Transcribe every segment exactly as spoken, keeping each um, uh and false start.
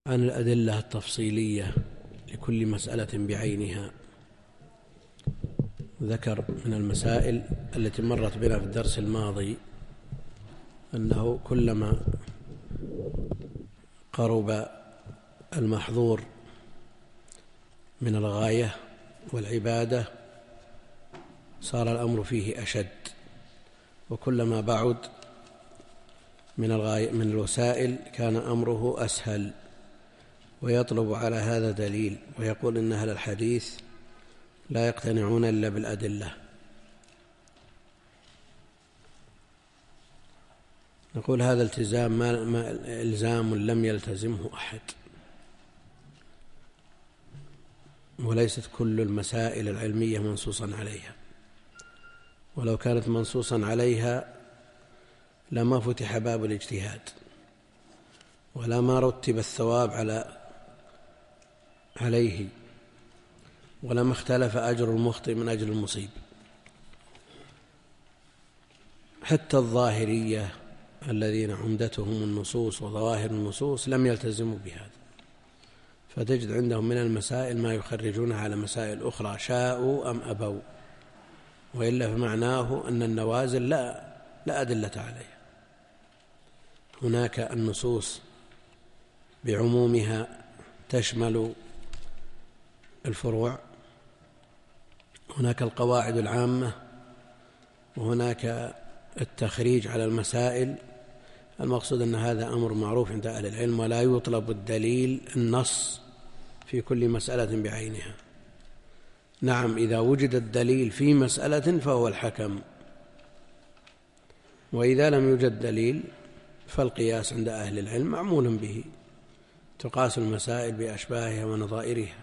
عن الأدلة التفصيلية لكل مسألة بعينها. ذكر من المسائل التي مرت بنا في الدرس الماضي أنه كلما قرب المحظور من الغاية والعبادة صار الأمر فيه أشد، وكلما بعد من الغاية من الوسائل كان أمره أسهل. ويطلب على هذا دليل، ويقول إن أهل الحديث لا يقتنعون إلا بالأدلة. نقول هذا التزام ما ما إلزام لم يلتزمه أحد، وليست كل المسائل العلمية منصوصا عليها، ولو كانت منصوصا عليها لما فتح باب الاجتهاد، ولا ما رتب الثواب على عليه، ولما اختلف أجر المخطئ من أجل المصيب. حتى الظاهرية الذين عمدتهم النصوص وظواهر النصوص لم يلتزموا بهذا، فتجد عندهم من المسائل ما يخرجونها على مسائل أخرى شاءوا أم أبوا، وإلا فمعناه أن النوازل لا, لا أدلة عليها. هناك النصوص بعمومها تشمل الفروع، هناك القواعد العامة، وهناك التخريج على المسائل. المقصود أن هذا أمر معروف عند أهل العلم، ولا يطلب الدليل النص في كل مسألة بعينها. نعم، إذا وجد الدليل في مسألة فهو الحكم، وإذا لم يوجد دليل فالقياس عند أهل العلم معمول به، تقاس المسائل بأشباهها ونظائرها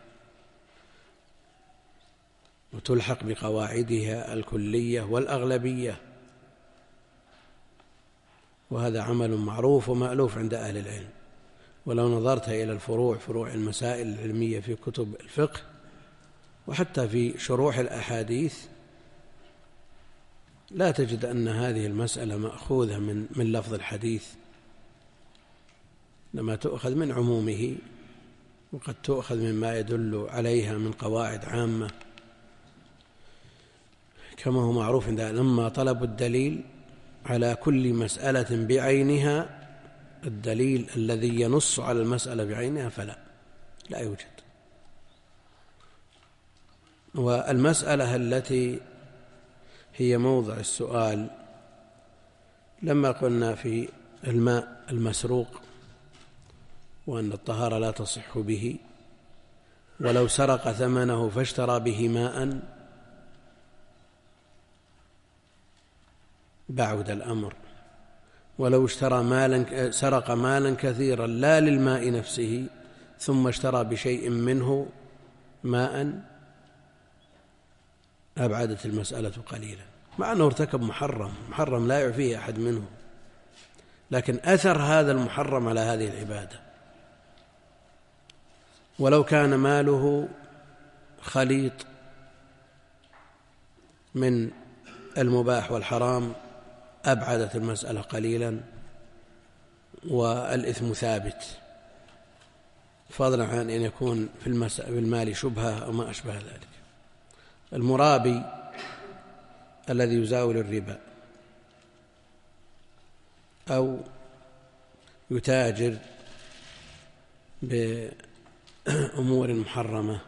وتلحق بقواعدها الكلية والأغلبية، وهذا عمل معروف ومألوف عند أهل العلم. ولو نظرت إلى الفروع فروع المسائل العلمية في كتب الفقه وحتى في شروح الأحاديث لا تجد أن هذه المسألة مأخوذة من من لفظ الحديث، لما تؤخذ من عمومه، وقد تؤخذ مما يدل عليها من قواعد عامة، كما هو معروف عند لما طلبوا الدليل على كل مسألة بعينها، الدليل الذي ينص على المسألة بعينها فلا لا يوجد. والمسألة التي هي موضع السؤال لما قلنا في الماء المسروق وأن الطهارة لا تصح به، ولو سرق ثمنه فاشترى به ماء بعد الأمر، ولو اشترى مالا سرق مالا كثيرا لا للماء نفسه ثم اشترى بشيء منه ماء أبعدت المسألة قليلا، مع أنه ارتكب محرم محرم لا يعفيه أحد منه، لكن أثر هذا المحرم على هذه العبادة. ولو كان ماله خليط من المباح والحرام أبعدت المسألة قليلا، والإثم ثابت، فضلا عن أن يكون في المال شبهة أو ما أشبه ذلك. المرابي الذي يزاول الربا أو يتاجر بأمور محرمة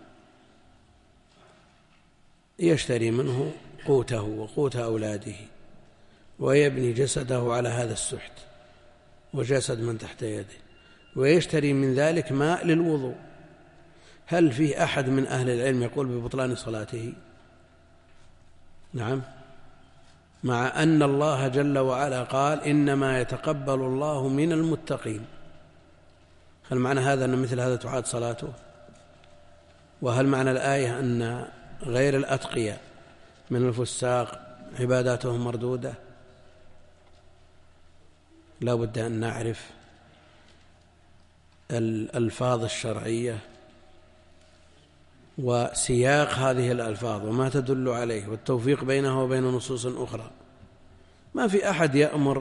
يشتري منه قوته وقوت أولاده، ويبني جسده على هذا السحت وجسد من تحت يده، ويشتري من ذلك ماء للوضوء. هل في أحد من أهل العلم يقول ببطلان صلاته؟ نعم، مع أن الله جل وعلا قال إنما يتقبل الله من المتقين. هل معنى هذا أن مثل هذا تعاد صلاته؟ وهل معنى الآية أن غير الأتقياء من الفساق عباداتهم مردودة؟ لا بد أن نعرف الألفاظ الشرعية وسياق هذه الألفاظ وما تدل عليه، والتوفيق بينه وبين نصوص أخرى. ما في أحد يأمر الفاسق بإعادة الصلاة وبإعادة الصيام.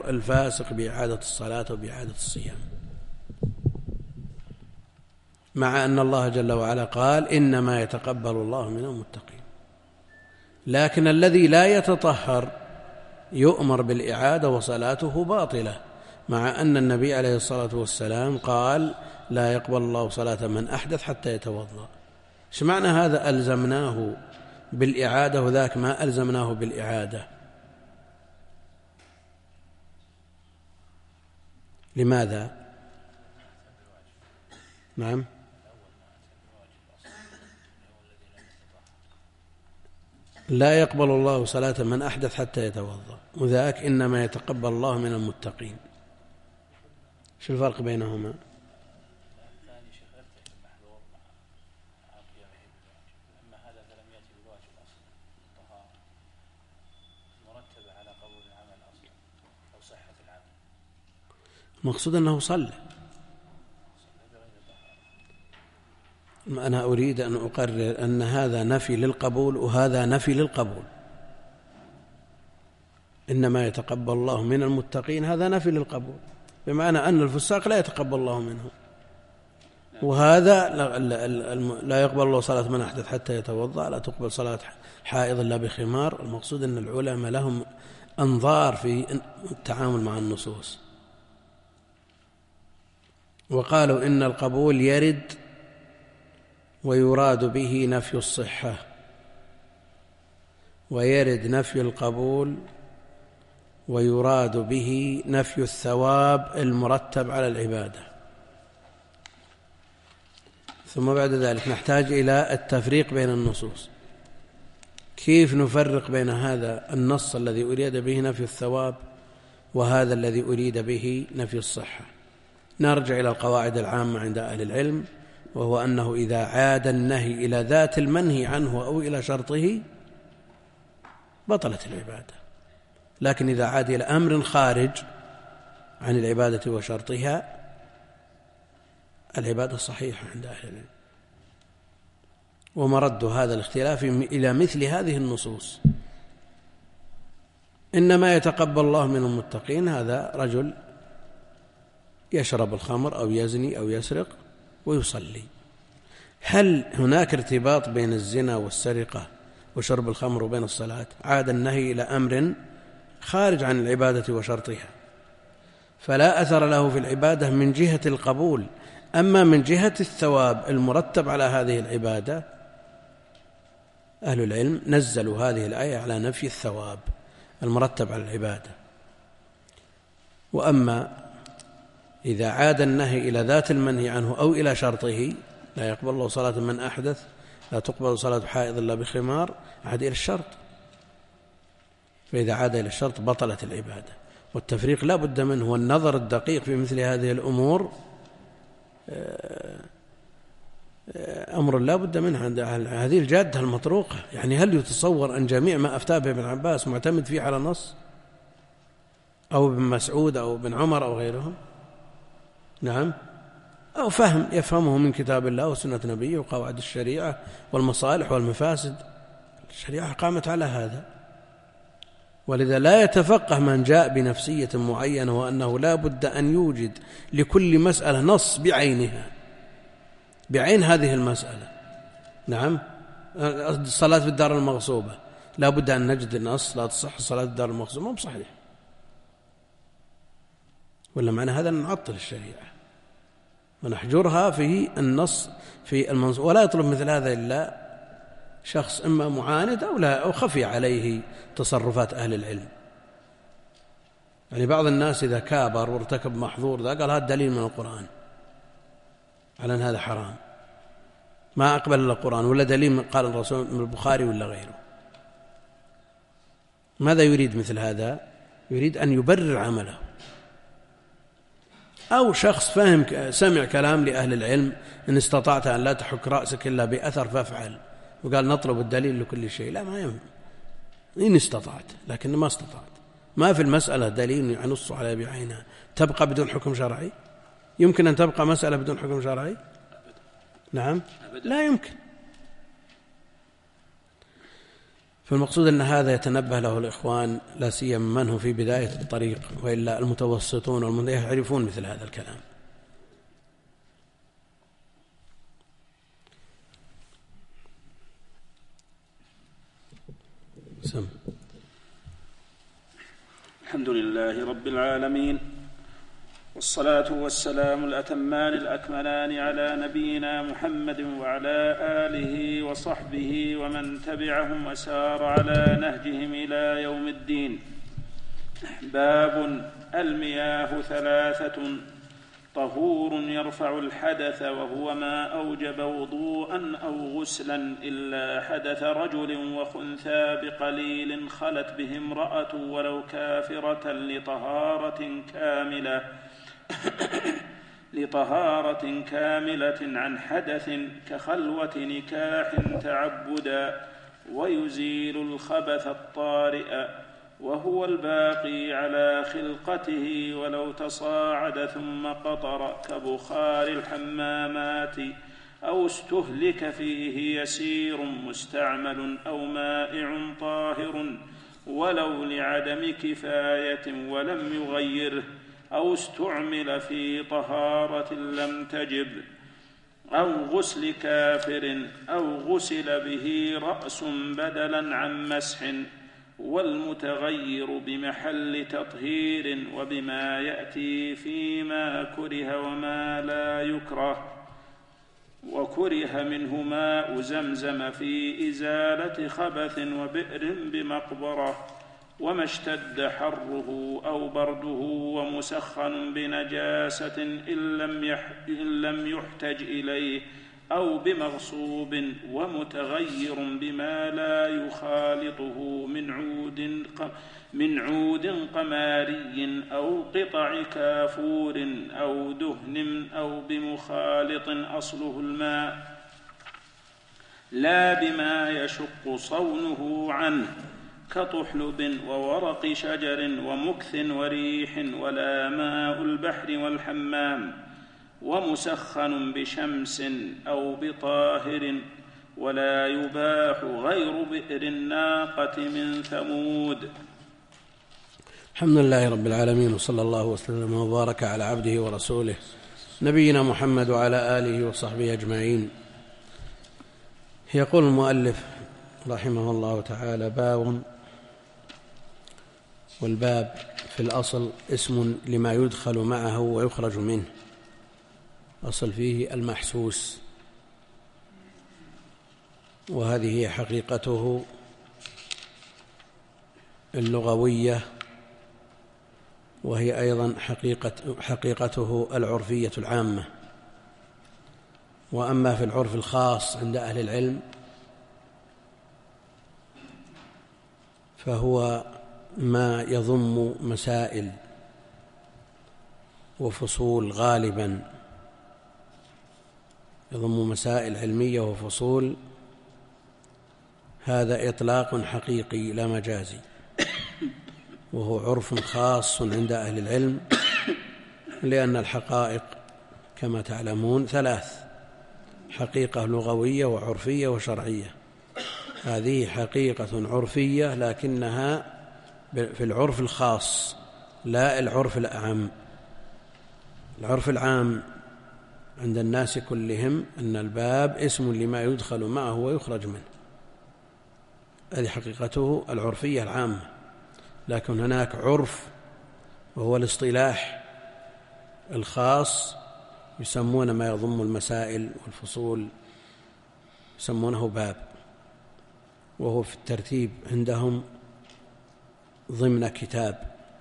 مع أن الله جل وعلا قال إنما يتقبل الله من المتقين. لكن الذي لا يتطهر يؤمر بالإعادة وصلاته باطلة، مع أن النبي عليه الصلاة والسلام قال لا يقبل الله صلاة من أحدث حتى يتوضأ. إيش معنى هذا ألزمناه بالإعادة وذاك ما ألزمناه بالإعادة؟ لماذا؟ نعم، لا يقبل الله صلاة من أحدث حتى يتوضأ، وذاك إنما يتقبل الله من المتقين. شو الفرق بينهما؟ المقصود أنه صلى. أنا أريد أن أقرر أن هذا نفي للقبول وهذا نفي للقبول. إنما يتقبل الله من المتقين هذا نفي للقبول، بمعنى أن الفساق لا يتقبل الله منه، وهذا لا يقبل الله صلاة من أحدث حتى يتوضأ، لا تقبل صلاة حائض إلا بخمار. المقصود أن العلماء لهم أنظار في التعامل مع النصوص، وقالوا إن القبول يرد ويراد به نفي الصحة، ويرد نفي القبول ويراد به نفي الثواب المرتب على العبادة. ثم بعد ذلك نحتاج إلى التفريق بين النصوص. كيف نفرق بين هذا النص الذي أريد به نفي الثواب وهذا الذي أريد به نفي الصحة؟ نرجع إلى القواعد العامة عند أهل العلم، وهو أنه إذا عاد النهي إلى ذات المنهي عنه أو إلى شرطه بطلت العبادة، لكن إذا عاد إلى أمر خارج عن العبادة وشرطها العبادة صحيحة عند أهل العلم. ومرد هذا الاختلاف إلى مثل هذه النصوص. إنما يتقبل الله من المتقين هذا رجل يشرب الخمر أو يزني أو يسرق ويصلي. هل هناك ارتباط بين الزنا والسرقة وشرب الخمر وبين الصلاة؟ عاد النهي إلى أمر خارج عن العبادة وشرطها، فلا أثر له في العبادة من جهة القبول. أما من جهة الثواب المرتب على هذه العبادة أهل العلم نزلوا هذه الآية على نفي الثواب المرتب على العبادة. وأما إذا عاد النهي إلى ذات المنهي عنه أو إلى شرطه، لا يقبل الله صلاة من أحدث، لا تقبل صلاة حائض إلا بخمار، عاد إلى الشرط، فإذا عاد إلى الشرط بطلت العبادة. والتفريق لا بد منه، والنظر الدقيق في مثل هذه الأمور أمر لا بد منه عند هذه الجادة المطروقة. يعني هل يتصور أن جميع ما أفتى به ابن عباس معتمد فيه على نص، أو ابن مسعود أو ابن عمر أو غيرهم؟ نعم، أو فهم يفهمه من كتاب الله وسنة نبيه وقواعد الشريعة والمصالح والمفاسد. الشريعة قامت على هذا، ولذا لا يتفقه من جاء بنفسية معينة وأنه لا بد أن يوجد لكل مسألة نص بعينها، بعين هذه المسألة. نعم، الصلاة في الدار المغصوبة لا بد أن نجد النص لا تصح الصلاة في الدار المغصوبة، مو بصحيح، ولا معنى هذا نعطل الشريعة ونحجرها في النص في المنصوص. ولا يطلب مثل هذا إلا شخص إما معاند أو لا أو خفي عليه تصرفات أهل العلم. يعني بعض الناس إذا كابر وارتكب محظور ذا قال هذا دليل من القرآن على أن هذا حرام، ما أقبل إلا القرآن، ولا دليل قال الرسول من البخاري ولا غيره. ماذا يريد مثل هذا؟ يريد أن يبرر عمله. أو شخص فهم سمع كلام لأهل العلم إن استطعت أن لا تحك رأسك إلا بأثر فافعل، وقال نطلب الدليل لكل شيء. لا، ما ينفع، إن استطعت، لكن ما استطعت. ما في المسألة دليل ينص على بعينها تبقى بدون حكم شرعي. يمكن أن تبقى مسألة بدون حكم شرعي؟ نعم، لا يمكن. فالمقصود أن هذا يتنبه له الإخوان، لا سيما من هم في بداية الطريق، وإلا المتوسطون والمتوسطون يعرفون مثل هذا الكلام. سم. الحمد لله رب العالمين، والصلاة والسلام الأتمان الأكملان على نبينا محمد وعلى آله وصحبه ومن تبعهم وسار على نهجهم إلى يوم الدين. باب المياه ثلاثة: طهور يرفع الحدث وهو ما أوجب وضوءا أو غسلا إلا حدث رجل وخنثى بقليل خلت به امرأة ولو كافرة لطهارة كاملة لطهارة كاملة عن حدث كخلوة نكاح تعبدا، ويزيل الخبث الطارئ وهو الباقي على خلقته ولو تصاعد ثم قطر كبخار الحمامات، أو استهلك فيه يسير مستعمل أو مائع طاهر ولو لعدم كفاية ولم يغيره، أو استعمل في طهارة لم تجب، أو غسل كافر أو غسل به رأس بدلا عن مسح، والمتغير بمحل تطهير وبما يأتي فيما كره وما لا يكره. وكره منه ماء زمزم في إزالة خبث وبئر بمقبرة، وما اشتد حره أو برده ومسخن بنجاسة إن لم يحتج إليه، أو بمغصوب ومتغير بما لا يخالطه من عود من عود قماري أو قطع كافور أو دهن أو بمخالط أصله الماء لا بما يشق صونه عنه كطحلب وورق شجر ومكث وريح، ولا ماء البحر والحمام، ومسخن بشمس أو بطاهر، ولا يباح غير بئر الناقة من ثمود. الحمد لله رب العالمين، وصلى الله وسلم وبارك على عبده ورسوله نبينا محمد وعلى آله وصحبه أجمعين. يقول المؤلف رحمه الله تعالى: باب. والباب في الأصل اسم لما يدخل معه ويخرج منه، أصل فيه المحسوس، وهذه هي حقيقته اللغوية، وهي أيضا حقيقة حقيقته العرفية العامة. وأما في العرف الخاص عند أهل العلم فهو ما يضم مسائل وفصول، غالبا يضم مسائل علمية وفصول. هذا إطلاق حقيقي لا مجازي، وهو عرف خاص عند أهل العلم، لأن الحقائق كما تعلمون ثلاث: حقيقة لغوية وعرفية وشرعية. هذه حقيقة عرفية لكنها في العرف الخاص لا العرف العام. العرف العام عند الناس كلهم أن الباب اسم لما يدخل معه ويخرج منه، هذه حقيقته العرفية العامة. لكن هناك عرف وهو الاصطلاح الخاص، يسمون ما يضم المسائل والفصول يسمونه باب، وهو في الترتيب عندهم ضمن كتاب،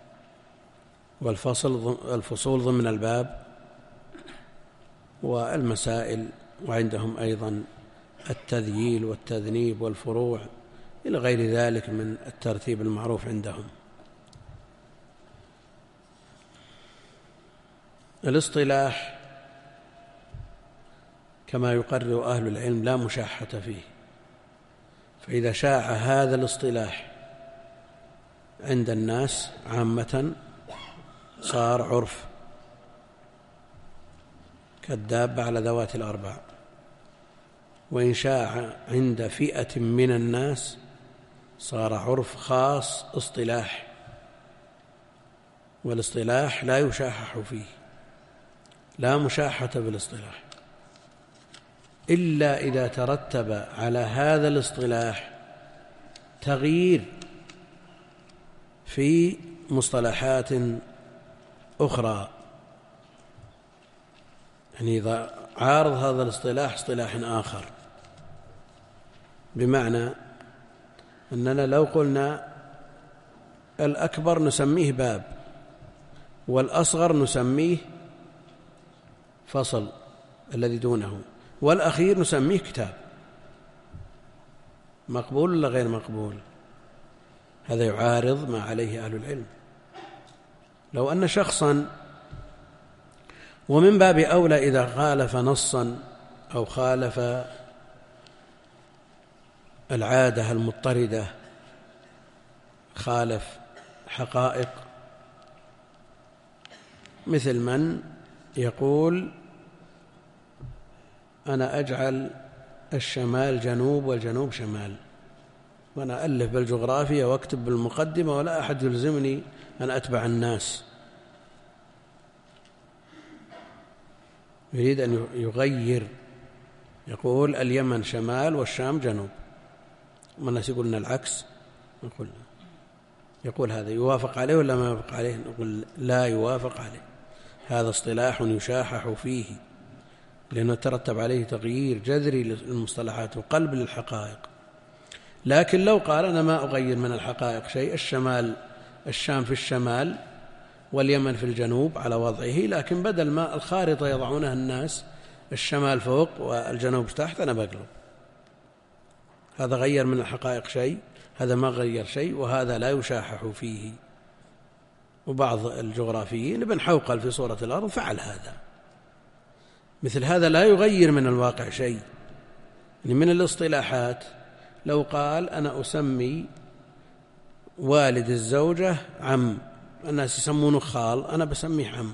والفصل الفصول ضمن الباب، والمسائل، وعندهم أيضا التذييل والتذنيب والفروع إلى غير ذلك من الترتيب المعروف عندهم. الاصطلاح كما يقرر أهل العلم لا مشاحة فيه، فإذا شاع هذا الاصطلاح عند الناس عامة صار عرف كالدابة على ذوات الأربع، وإن شاع عند فئة من الناس صار عرف خاص اصطلاح، والاصطلاح لا يشاحح فيه، لا مشاحة بالاصطلاح، إلا إذا ترتب على هذا الاصطلاح تغيير في مصطلحات أخرى، يعني إذا عارض هذا الاصطلاح اصطلاح آخر، بمعنى أننا لو قلنا الأكبر نسميه باب، والأصغر نسميه فصل الذي دونه، والأخير نسميه كتاب، مقبول ولا غير مقبول؟ هذا يعارض ما عليه أهل العلم. لو أن شخصا، ومن باب أولى إذا خالف نصا أو خالف العادة المضطردة، خالف حقائق، مثل من يقول أنا أجعل الشمال جنوب والجنوب شمال، وأنا ألف بالجغرافيا واكتب بالمقدمة ولا أحد يلزمني أن أتبع الناس. يريد أن يغير، يقول اليمن شمال والشام جنوب، والناس يقولون العكس، نقول يقول هذا يوافق عليه ولا ما يوافق عليه؟ نقول لا يوافق عليه، هذا اصطلاح يشاحح فيه، لأنه ترتب عليه تغيير جذري للمصطلحات وقلب للحقائق. لكن لو قال أنا ما أغير من الحقائق شيء، الشمال الشام في الشمال واليمن في الجنوب على وضعه، لكن بدل ما الخارطة يضعونها الناس الشمال فوق والجنوب تحت أنا بقلب، هذا غير من الحقائق شيء؟ هذا ما غير شيء، وهذا لا يشاحح فيه. وبعض الجغرافيين ابن حوقل في صورة الأرض فعل هذا، مثل هذا لا يغير من الواقع شيء. من الاصطلاحات لو قال أنا أسمي والد الزوجة عم، الناس يسمونه خال، أنا بسميه عم،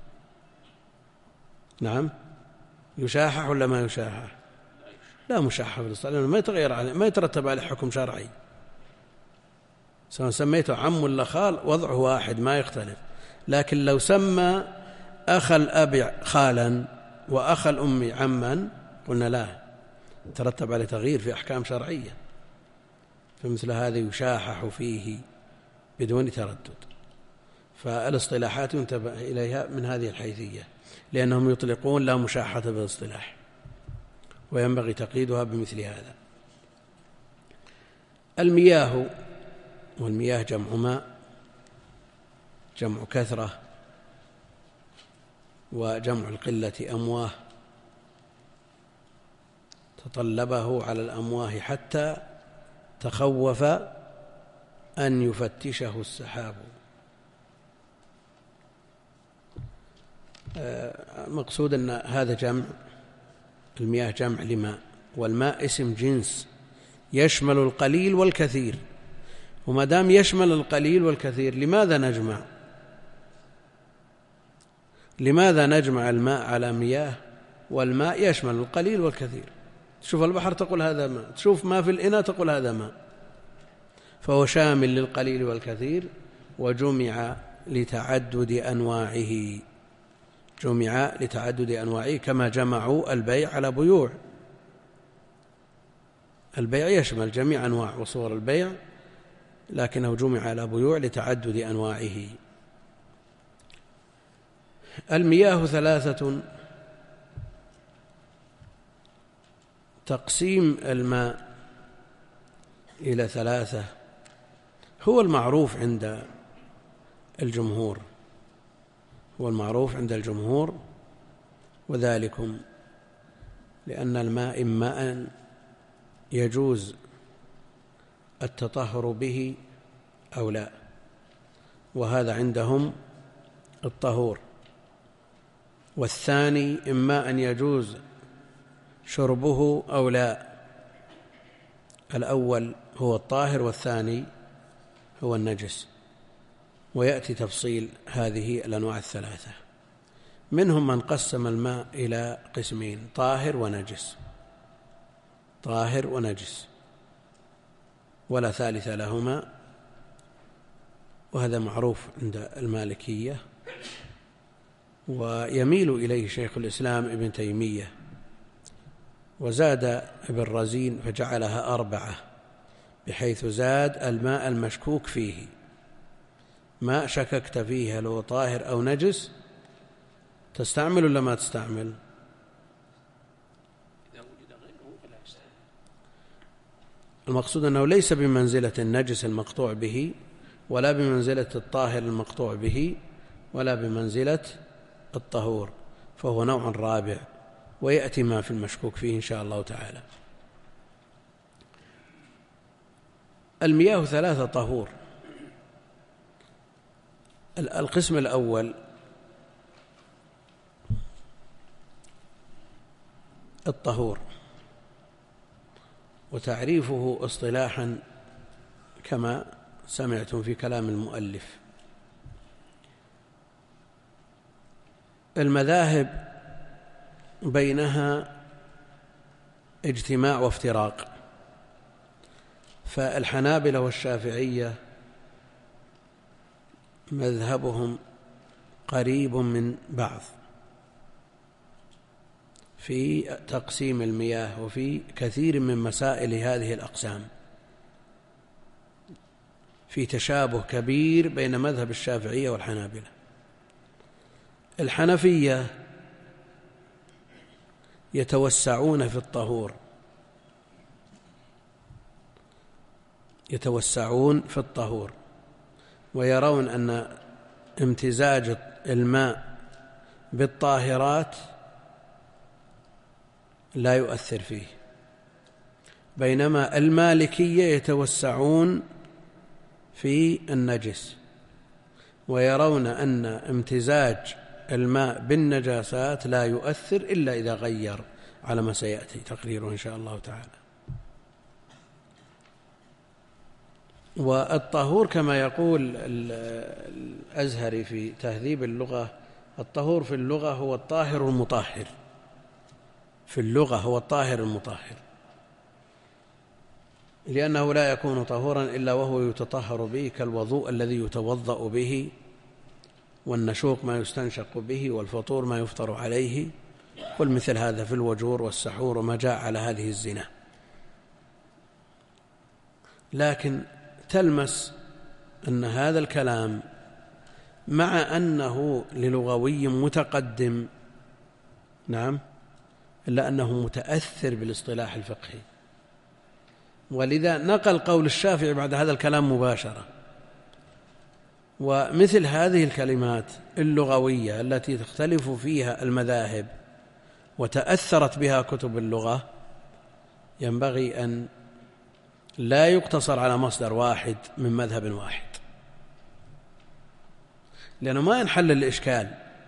نعم، يشاحح ولا ما يشاحح؟ لا مشاحح في الاصطلاح، ما يتغير عليه، ما يترتب عليه حكم شرعي، سواء سميته عم ولا خال وضعه واحد ما يختلف. لكن لو سمى أخ الأب خالا وأخ الأم عما قلنا لا، ترتب عليه تغيير في أحكام شرعية، فمثل هذا يشاحح فيه بدون تردد. فالاصطلاحات ينتبه إليها من هذه الحيثية، لأنهم يطلقون لا مشاحة بالاصطلاح، وينبغي تقييدها بمثل هذا. المياه، والمياه جمع ماء، جمع كثرة، وجمع القلة أمواه، تطلبه على الأمواه حتى تخوف أن يفتشه السحاب. مقصود أن هذا جمع، المياه جمع لماء، والماء اسم جنس يشمل القليل والكثير، وما دام يشمل القليل والكثير لماذا نجمع؟ لماذا نجمع الماء على مياه والماء يشمل القليل والكثير؟ تشوف البحر تقول هذا ماء، تشوف ما في الإناء تقول هذا ماء، فهو شامل للقليل والكثير، وجمع لتعدد أنواعه، جمع لتعدد أنواعه، كما جمعوا البيع على بيوع. البيع يشمل جميع أنواع وصور البيع، لكنه جمع على بيوع لتعدد أنواعه. المياه ثلاثة، تقسيم الماء إلى ثلاثة هو المعروف عند الجمهور، هو المعروف عند الجمهور، وذلكم لأن الماء إما يجوز التطهر به أو لا، وهذا عندهم الطهور. والثاني إما أن يجوز شربه أو لا، الأول هو الطاهر والثاني هو النجس، ويأتي تفصيل هذه الأنواع الثلاثة. منهم من قسم الماء إلى قسمين، طاهر ونجس، طاهر ونجس ولا ثالث لهما، وهذا معروف عند المالكية، ويميل إليه شيخ الإسلام ابن تيمية، وزاد ابن رزين فجعلها أربعة، بحيث زاد الماء المشكوك فيه، ماء شككت فيه هل هو طاهر أو نجس تستعمل ولا ما تستعمل؟ المقصود أنه ليس بمنزلة النجس المقطوع به، ولا بمنزلة الطاهر المقطوع به، ولا بمنزلة الطهور، فهو نوع رابع، ويأتي ما في المشكوك فيه إن شاء الله تعالى. المياه ثلاثة طهور. القسم الأول الطهور، وتعريفه اصطلاحا كما سمعتم في كلام المؤلف. المذاهب بينها اجتماع وافتراق، فالحنابلة والشافعية مذهبهم قريب من بعض في تقسيم المياه وفي كثير من مسائل هذه الأقسام، في تشابه كبير بين مذهب الشافعية والحنابلة. الحنفية يتوسعون في الطهور، يتوسعون في الطهور ويرون أن امتزاج الماء بالطاهرات لا يؤثر فيه، بينما المالكية يتوسعون في النجس ويرون أن امتزاج الماء بالنجاسات لا يؤثر إلا إذا غير، على ما سيأتي تقريره إن شاء الله تعالى. والطهور كما يقول الأزهري في تهذيب اللغة، الطهور في اللغة هو الطاهر المطهر، في اللغة هو الطاهر المطهر، لأنه لا يكون طهورا إلا وهو يتطهر به، كالوضوء الذي يتوضأ به، والنشوق ما يستنشق به، والفطور ما يفطر عليه، والمثل هذا في الوجور والسحور وما جاء على هذه الزنا. لكن تلمس أن هذا الكلام مع أنه للغوي متقدم، نعم، إلا أنه متأثر بالاصطلاح الفقهي، ولذا نقل قول الشافعي بعد هذا الكلام مباشرة. ومثل هذه الكلمات اللغوية التي تختلف فيها المذاهب وتأثرت بها كتب اللغة ينبغي أن لا يقتصر على مصدر واحد من مذهب واحد، لأنه ما ينحل الإشكال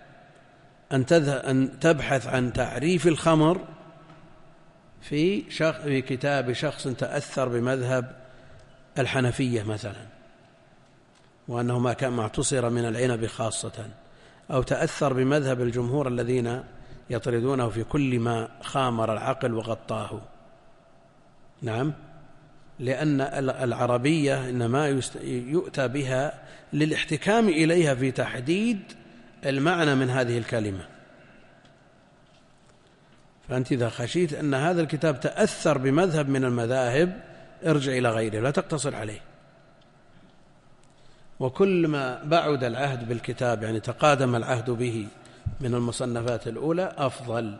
أن تبحث عن تعريف الخمر في, شخ في كتاب شخص تأثر بمذهب الحنفية مثلا، وأنه ما كان معتصر من العنب خاصة، أو تأثر بمذهب الجمهور الذين يطردونه في كل ما خامر العقل وغطاه. نعم، لأن العربية إنما يؤتى بها للاحتكام إليها في تحديد المعنى من هذه الكلمة. فأنت إذا خشيت أن هذا الكتاب تأثر بمذهب من المذاهب ارجع إلى غيره، لا تقتصر عليه. وكل ما بعد العهد بالكتاب، يعني تقادم العهد به من المصنفات الأولى، أفضل.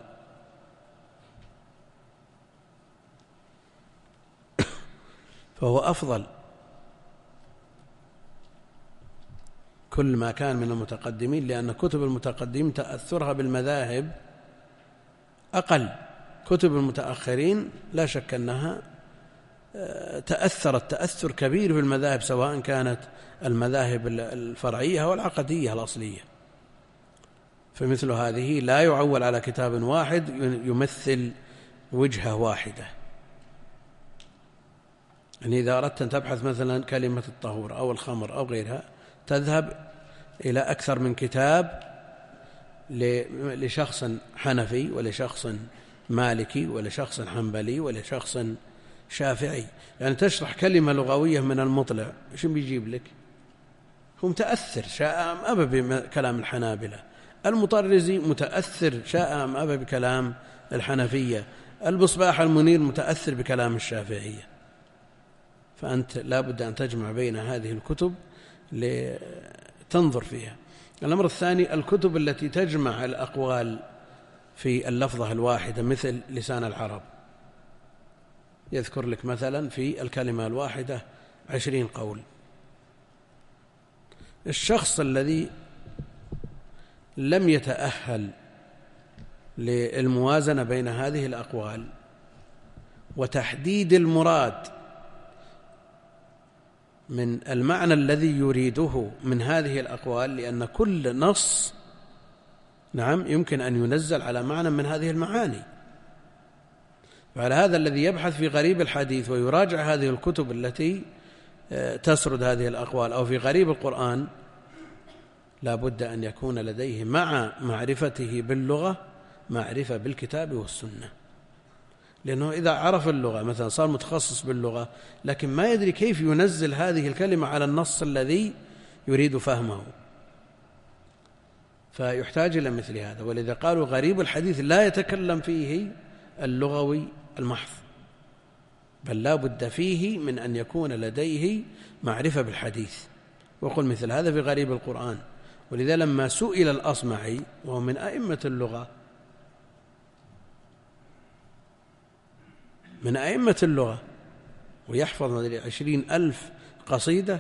فهو أفضل كل ما كان من المتقدمين، لأن كتب المتقدمين تأثرها بالمذاهب أقل. كتب المتأخرين لا شك أنها تأثرت تأثر كبير في المذاهب، سواء كانت المذاهب الفرعية أو العقدية الأصلية. فمثل هذه لا يعول على كتاب واحد يمثل وجهة واحدة. يعني إذا أردت أن تبحث مثلا كلمة الطهور أو الخمر أو غيرها، تذهب إلى أكثر من كتاب لشخص حنفي ولشخص مالكي ولشخص حنبلي ولشخص شافعي. يعني تشرح كلمة لغوية من المطلع، إيش بيجيب لك؟ هو متأثر شاء أم أبى بكلام الحنابلة، المطرزي متأثر شاء أم أبى بكلام الحنفية، المصباح المنير متأثر بكلام الشافعية. فأنت لا بد أن تجمع بين هذه الكتب تنظر فيها. الأمر الثاني الكتب التي تجمع الأقوال في اللفظة الواحدة مثل لسان العرب، يذكر لك مثلا في الكلمة الواحدة عشرين قول. الشخص الذي لم يتأهل للموازنة بين هذه الأقوال وتحديد المراد من المعنى الذي يريده من هذه الأقوال، لأن كل نص نعم يمكن أن ينزل على معنى من هذه المعاني. وعلى هذا الذي يبحث في غريب الحديث ويراجع هذه الكتب التي تسرد هذه الأقوال أو في غريب القرآن لا بد أن يكون لديه مع معرفته باللغة معرفة بالكتاب والسنة، لأنه إذا عرف اللغة مثلا صار متخصص باللغة لكن ما يدري كيف ينزل هذه الكلمة على النص الذي يريد فهمه، فيحتاج إلى مثل هذا. ولذا قالوا غريب الحديث لا يتكلم فيه اللغوي المحض، بل لا بد فيه من أن يكون لديه معرفة بالحديث. وقل مثل هذا في غريب القرآن. ولذا لما سئل الأصمعي وهو من أئمة اللغة من أئمة اللغة ويحفظ عشرين ألف قصيدة،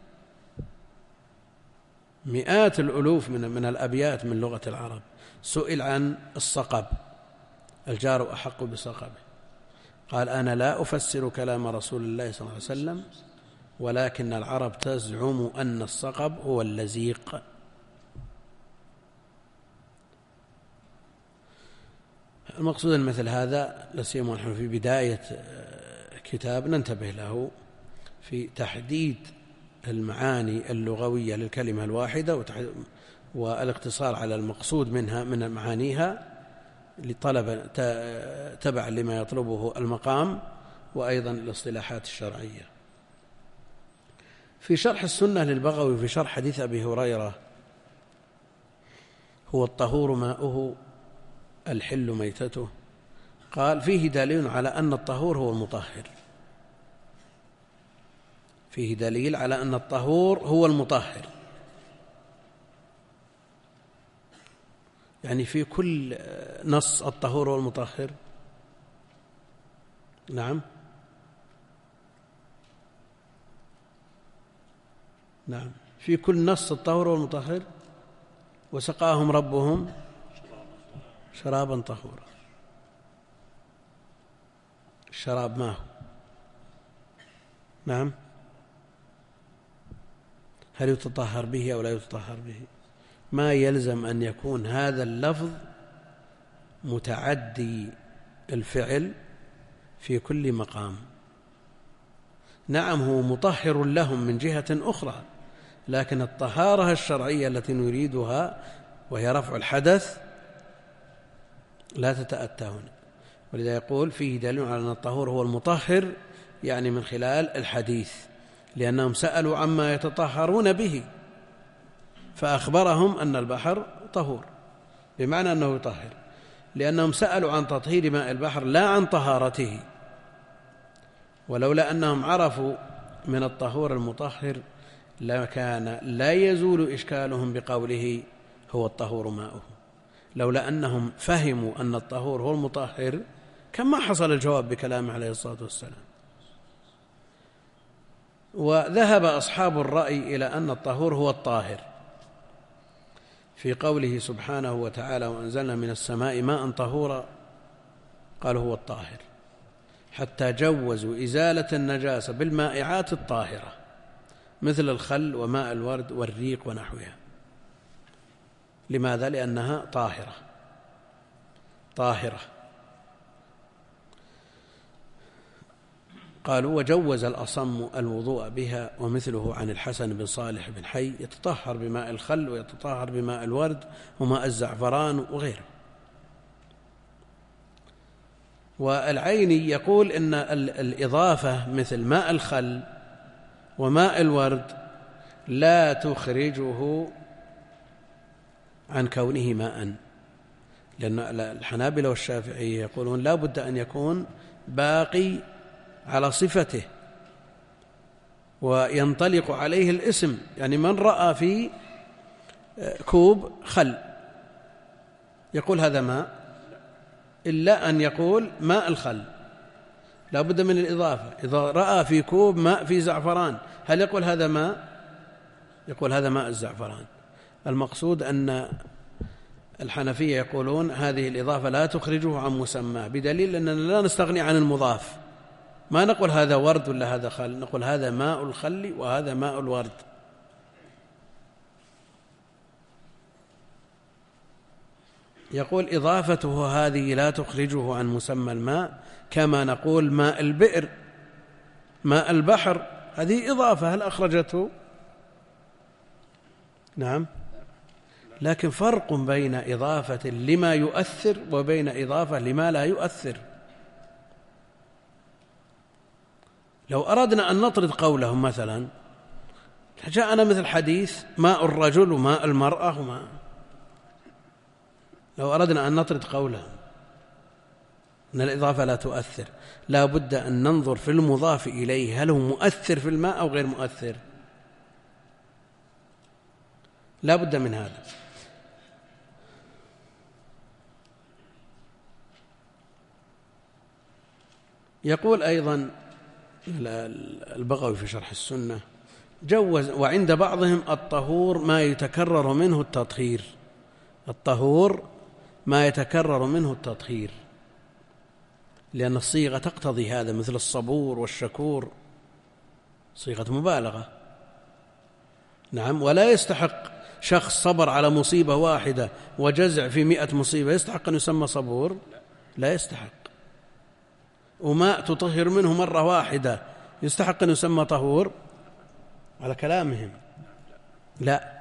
مئات الألوف من, من الأبيات من لغة العرب، سئل عن الصقب، الجار أحق بصقبه، قال أنا لا أفسر كلام رسول الله صلى الله عليه وسلم ولكن العرب تزعم أن الصقب هو اللزيق. المقصود مثل هذا لا سيما نحن في بداية كتاب ننتبه له في تحديد المعاني اللغوية للكلمة الواحدة والاقتصار على المقصود منها من معانيها لطلب تبع لما يطلبه المقام، وأيضا الاصطلاحات الشرعية. في شرح السنة للبغوي في شرح حديث أبي هريرة هو الطهور ماؤه الحل ميتته، قال فيه دليل على أن الطهور هو المطهر، فيه دليل على أن الطهور هو المطهر، يعني في كل نص الطهور هو المطهر. نعم نعم في كل نص الطهور هو المطهر. وسقاهم ربهم شرابا طهورا. الشراب ما هو؟ نعم هل يتطهر به أو لا يتطهر به؟ ما يلزم أن يكون هذا اللفظ متعدي الفعل في كل مقام. نعم هو مطهر لهم من جهة أخرى، لكن الطهارة الشرعية التي نريدها وهي رفع الحدث لا تتأتى هنا. ولذا يقول فيه دليل على أن الطهور هو المطهر، يعني من خلال الحديث، لأنهم سألوا عما يتطهرون به فأخبرهم أن البحر طهور، بمعنى أنه يطهر، لأنهم سألوا عن تطهير ماء البحر لا عن طهارته. ولولا أنهم عرفوا من الطهور المطهر لكان لا يزول إشكالهم بقوله هو الطهور ماؤه. لولا أنهم فهموا أن الطهور هو المطهر كان ما حصل الجواب بكلامه عليه الصلاة والسلام. وذهب أصحاب الرأي إلى أن الطهور هو الطاهر في قوله سبحانه وتعالى وأنزلنا من السماء ماء طهورا، قالوا هو الطاهر، حتى جوزوا إزالة النجاسة بالمائعات الطاهرة مثل الخل وماء الورد والريق ونحوها. لماذا؟ لأنها طاهرة طاهرة. قالوا وجوز الأصم الوضوء بها، ومثله عن الحسن بن صالح بن حي يتطهر بماء الخل ويتطهر بماء الورد وماء الزعفران وغيره. والعيني يقول إن الإضافة مثل ماء الخل وماء الورد لا تخرجه عن كونه ماء، لأن الحنابلة والشافعية يقولون لا بد أن يكون باقي على صفته وينطلق عليه الاسم. يعني من رأى في كوب خل يقول هذا ماء، إلا أن يقول ماء الخل، لا بد من الإضافة. إذا رأى في كوب ماء في زعفران هل يقول هذا ماء؟ يقول هذا ماء الزعفران. المقصود أن الحنفية يقولون هذه الإضافة لا تخرجه عن مسماه، بدليل أننا لا نستغني عن المضاف، ما نقول هذا ورد ولا هذا خل، نقول هذا ماء الخل وهذا ماء الورد. يقول إضافته هذه لا تخرجه عن مسمى الماء، كما نقول ماء البئر، ماء البحر، هذه إضافة هل أخرجته؟ نعم، لكن فرق بين إضافة لما يؤثر وبين إضافة لما لا يؤثر. لو أردنا أن نطرد قولهم مثلا جاءنا مثل حديث ماء الرجل وماء المرأة وماء، لو أردنا أن نطرد قولهم أن الإضافة لا تؤثر، لا بد أن ننظر في المضاف إليه هل هو مؤثر في الماء أو غير مؤثر، لا بد من هذا. يقول أيضا البغوي في شرح السنة جوز، وعند بعضهم الطهور ما يتكرر منه التطهير، الطهور ما يتكرر منه التطهير، لأن الصيغة تقتضي هذا، مثل الصبور والشكور صيغة مبالغة. نعم، ولا يستحق شخص صبر على مصيبة واحدة وجزع في مئة مصيبة يستحق أن يسمى صبور؟ لا يستحق. وماء تطهر منه مرة واحدة يستحق أن يسمى طهور على كلامهم؟ لا،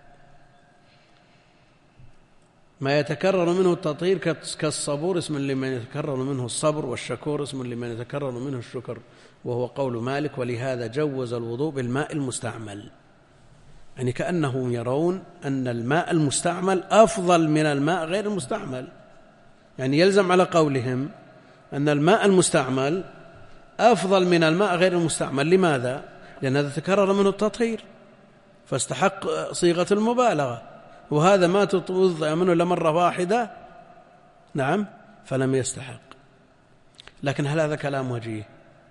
ما يتكرر منه التطهير كالصبور اسم لمن يتكرر منه الصبر، والشكور اسم لمن يتكرر منه الشكر، وهو قول مالك. ولهذا جوز الوضوء بالماء المستعمل، يعني كأنهم يرون أن الماء المستعمل أفضل من الماء غير المستعمل، يعني يلزم على قولهم أن الماء المستعمل أفضل من الماء غير المستعمل. لماذا؟ لأن هذا تكرر منه التطهير فاستحق صيغة المبالغة، وهذا ما تتوضأ منه لمرة واحدة، نعم، فلم يستحق. لكن هل هذا كلام وجيه؟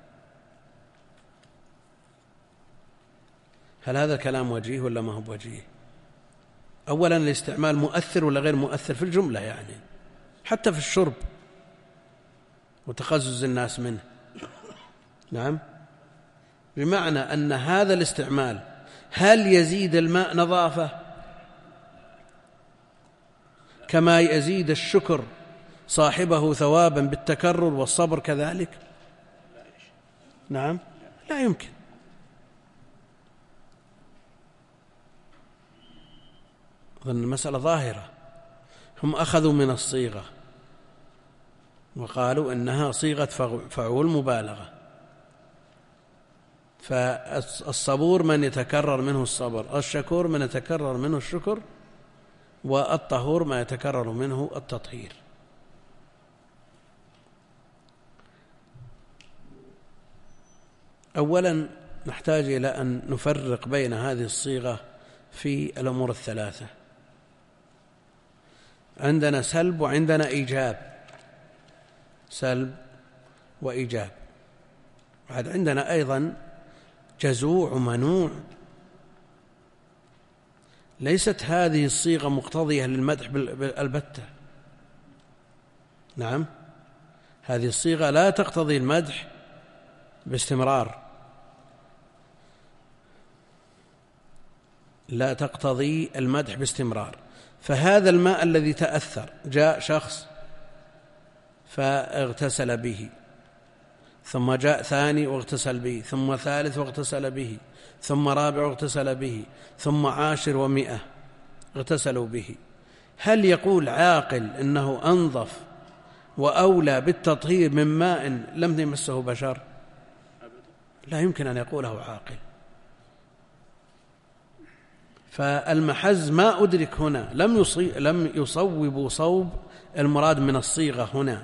هل هذا كلام وجيه ولا ما هو بوجيه؟ أولا الاستعمال مؤثر ولا غير مؤثر في الجملة، يعني حتى في الشرب وتقزز الناس منه. نعم، بمعنى أن هذا الاستعمال هل يزيد الماء نظافة كما يزيد الشكر صاحبه ثوابا بالتكرر والصبر كذلك؟ نعم، لا يمكن. أظن المسألة ظاهرة. هم أخذوا من الصيغة وقالوا إنها صيغة فعول مبالغة، فالصبور من يتكرر منه الصبر، الشكور من يتكرر منه الشكر، والطهور ما يتكرر منه التطهير. أولا نحتاج إلى أن نفرق بين هذه الصيغة في الأمور الثلاثة. عندنا سلب وعندنا إيجاب، سلب وإيجاب، وعند عندنا أيضا جزوع ومنوع. ليست هذه الصيغة مقتضية للمدح البتة، نعم، هذه الصيغة لا تقتضي المدح باستمرار، لا تقتضي المدح باستمرار. فهذا الماء الذي تأثر، جاء شخص فاغتسل به، ثم جاء ثاني واغتسل به، ثم ثالث واغتسل به، ثم رابع واغتسل به، ثم عاشر ومئة اغتسلوا به، هل يقول عاقل إنه أنظف وأولى بالتطهير من ماء لم يمسه بشر؟ لا يمكن أن يقوله عاقل. فالمحز ما أدرك هنا، لم يصي... لم يصوبوا صوب المراد من الصيغة هنا.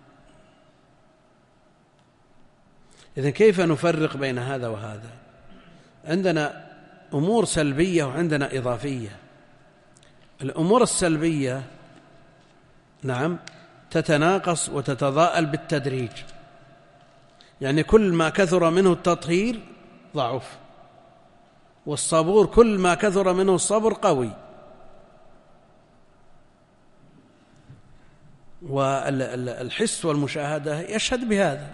إذن كيف نفرق بين هذا وهذا؟ عندنا أمور سلبية وعندنا إضافية. الأمور السلبية نعم تتناقص وتتضاءل بالتدريج، يعني كل ما كثر منه التطهير ضعف، والصبور كل ما كثر منه الصبر قوي. والحس والمشاهدة يشهد بهذا،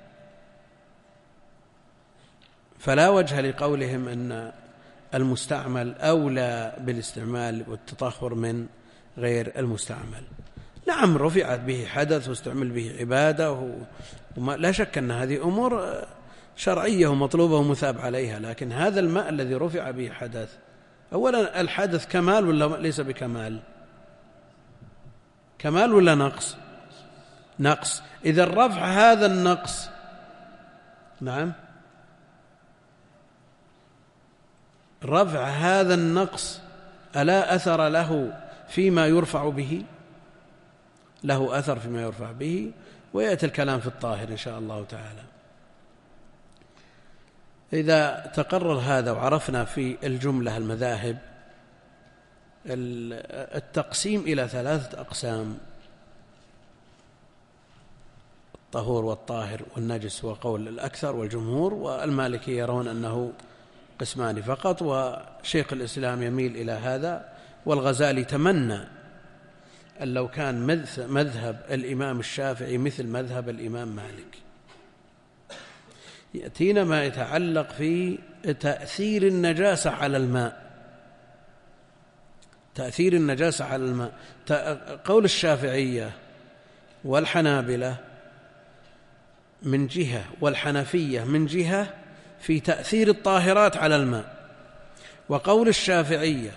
فلا وجه لقولهم أن المستعمل أولى بالاستعمال والتطهر من غير المستعمل. نعم رفعت به حدث واستعمل به عبادة وما لا شك أن هذه أمور شرعية ومطلوبة ومثاب عليها، لكن هذا الماء الذي رفع به حدث، أولا الحدث كمال ولا ليس بكمال؟ كمال ولا نقص؟ نقص. إذا رفع هذا النقص نعم رفع هذا النقص ألا أثر له فيما يرفع به؟ له أثر فيما يرفع به، ويأتي الكلام في الطاهر إن شاء الله تعالى. إذا تقرر هذا وعرفنا في الجملة المذاهب، التقسيم إلى ثلاثة أقسام: الطهور والطاهر والنجس، وقول الأكثر والجمهور، والمالكي يرون أنه قسمان فقط، وشيخ الإسلام يميل إلى هذا، والغزالي تمنى أن لو كان مذهب الإمام الشافعي مثل مذهب الإمام مالك. يأتينا ما يتعلق في تأثير النجاسة على الماء. تأثير النجاسة على الماء، قول الشافعية والحنابلة من جهة والحنفية من جهة في تأثير الطاهرات على الماء، وقول الشافعية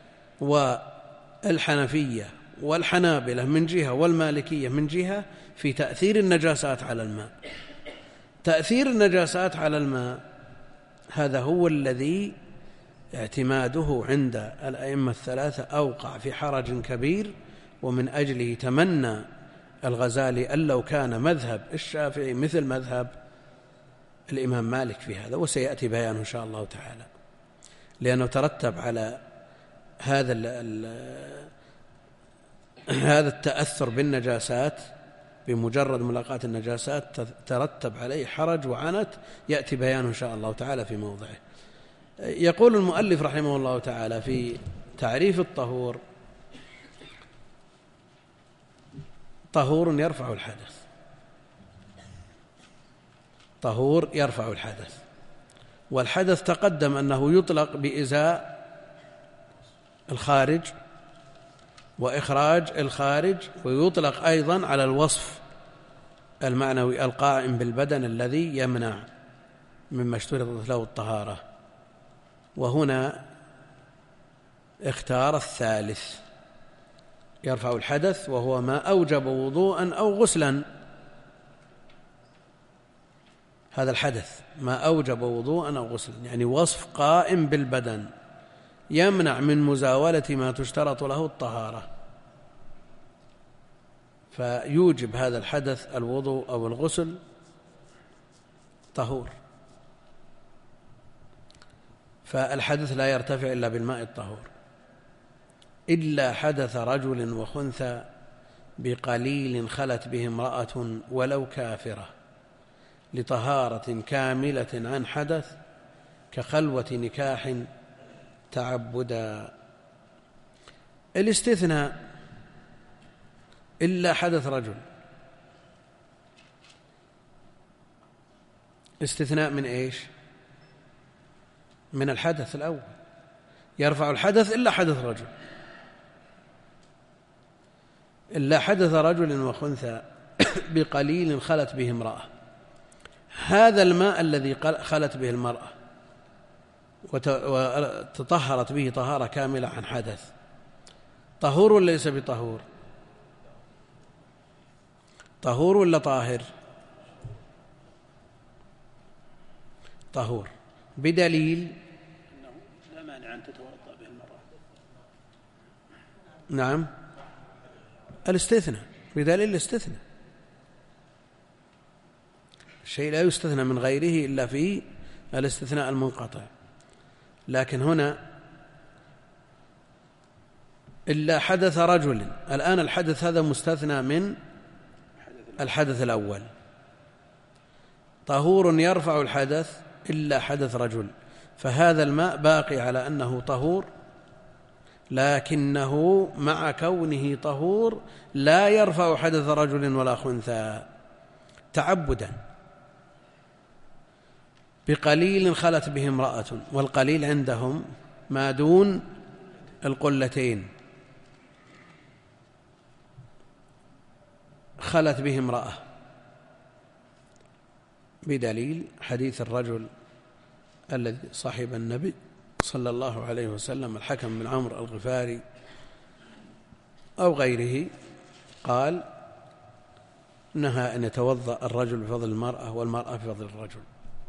والحنفية والحنابلة من جهة والمالكية من جهة في تأثير النجاسات على الماء. تأثير النجاسات على الماء هذا هو الذي اعتماده عند الأئمة الثلاثة أوقع في حرج كبير، ومن أجله تمنى الغزالي أن لو كان مذهب الشافعي مثل مذهب الإمام مالك في هذا، وسيأتي بيانه إن شاء الله تعالى، لأنه ترتب على هذا هذا التأثر بالنجاسات، بمجرد ملاقاة النجاسات ترتب عليه حرج وعنت، يأتي بيانه إن شاء الله تعالى في موضعه. يقول المؤلف رحمه الله تعالى في تعريف الطهور: طهور يرفع الحدث. طهور يرفع الحدث، والحدث تقدم أنه يطلق بإزاء الخارج وإخراج الخارج، ويطلق أيضا على الوصف المعنوي القائم بالبدن الذي يمنع مما اشترطت له الطهارة. وهنا اختار الثالث، يرفع الحدث، وهو ما أوجب وضوءا أو غسلا. هذا الحدث ما أوجب وضوءا أو غسلا، يعني وصف قائم بالبدن يمنع من مزاولة ما تشترط له الطهارة، فيوجب هذا الحدث الوضوء أو الغسل طهور. فالحدث لا يرتفع إلا بالماء الطهور، إلا حدث رجل وخنثى بقليل خلت به امرأة ولو كافرة لطهارة كاملة عن حدث كخلوة نكاح تعبدا. الاستثناء إلا حدث رجل، استثناء من إيش؟ من الحدث الأول، يرفع الحدث إلا حدث رجل، إلا حدث رجل وخنثى بقليل خلت به امرأة. هذا الماء الذي خلت به المرأة وتطهرت به طهارة كاملة عن حدث، طهور ولا ليس بطهور؟ طهور ولا طاهر؟ طهور، بدليل أنه لا مانع أن تتوضأ به المرأة. نعم، الاستثناء، بدليل الاستثناء، الشيء لا يستثنى من غيره إلا في الاستثناء المنقطع. لكن هنا إلا حدث رجل. الآن الحدث هذا مستثنى من الحدث الأول. طهور يرفع الحدث إلا حدث رجل، فهذا الماء باقي على أنه طهور، لكنه مع كونه طهور لا يرفع حدث رجل ولا خنثى تعبدا بقليل خلت به امرأة. والقليل عندهم ما دون القلتين، خلت به امرأة بدليل حديث الرجل الذي صاحب النبي صلى الله عليه وسلم الحكم بن عمرو الغفاري أو غيره، قال نهى أن يتوضأ الرجل بفضل المرأة والمرأة بفضل الرجل.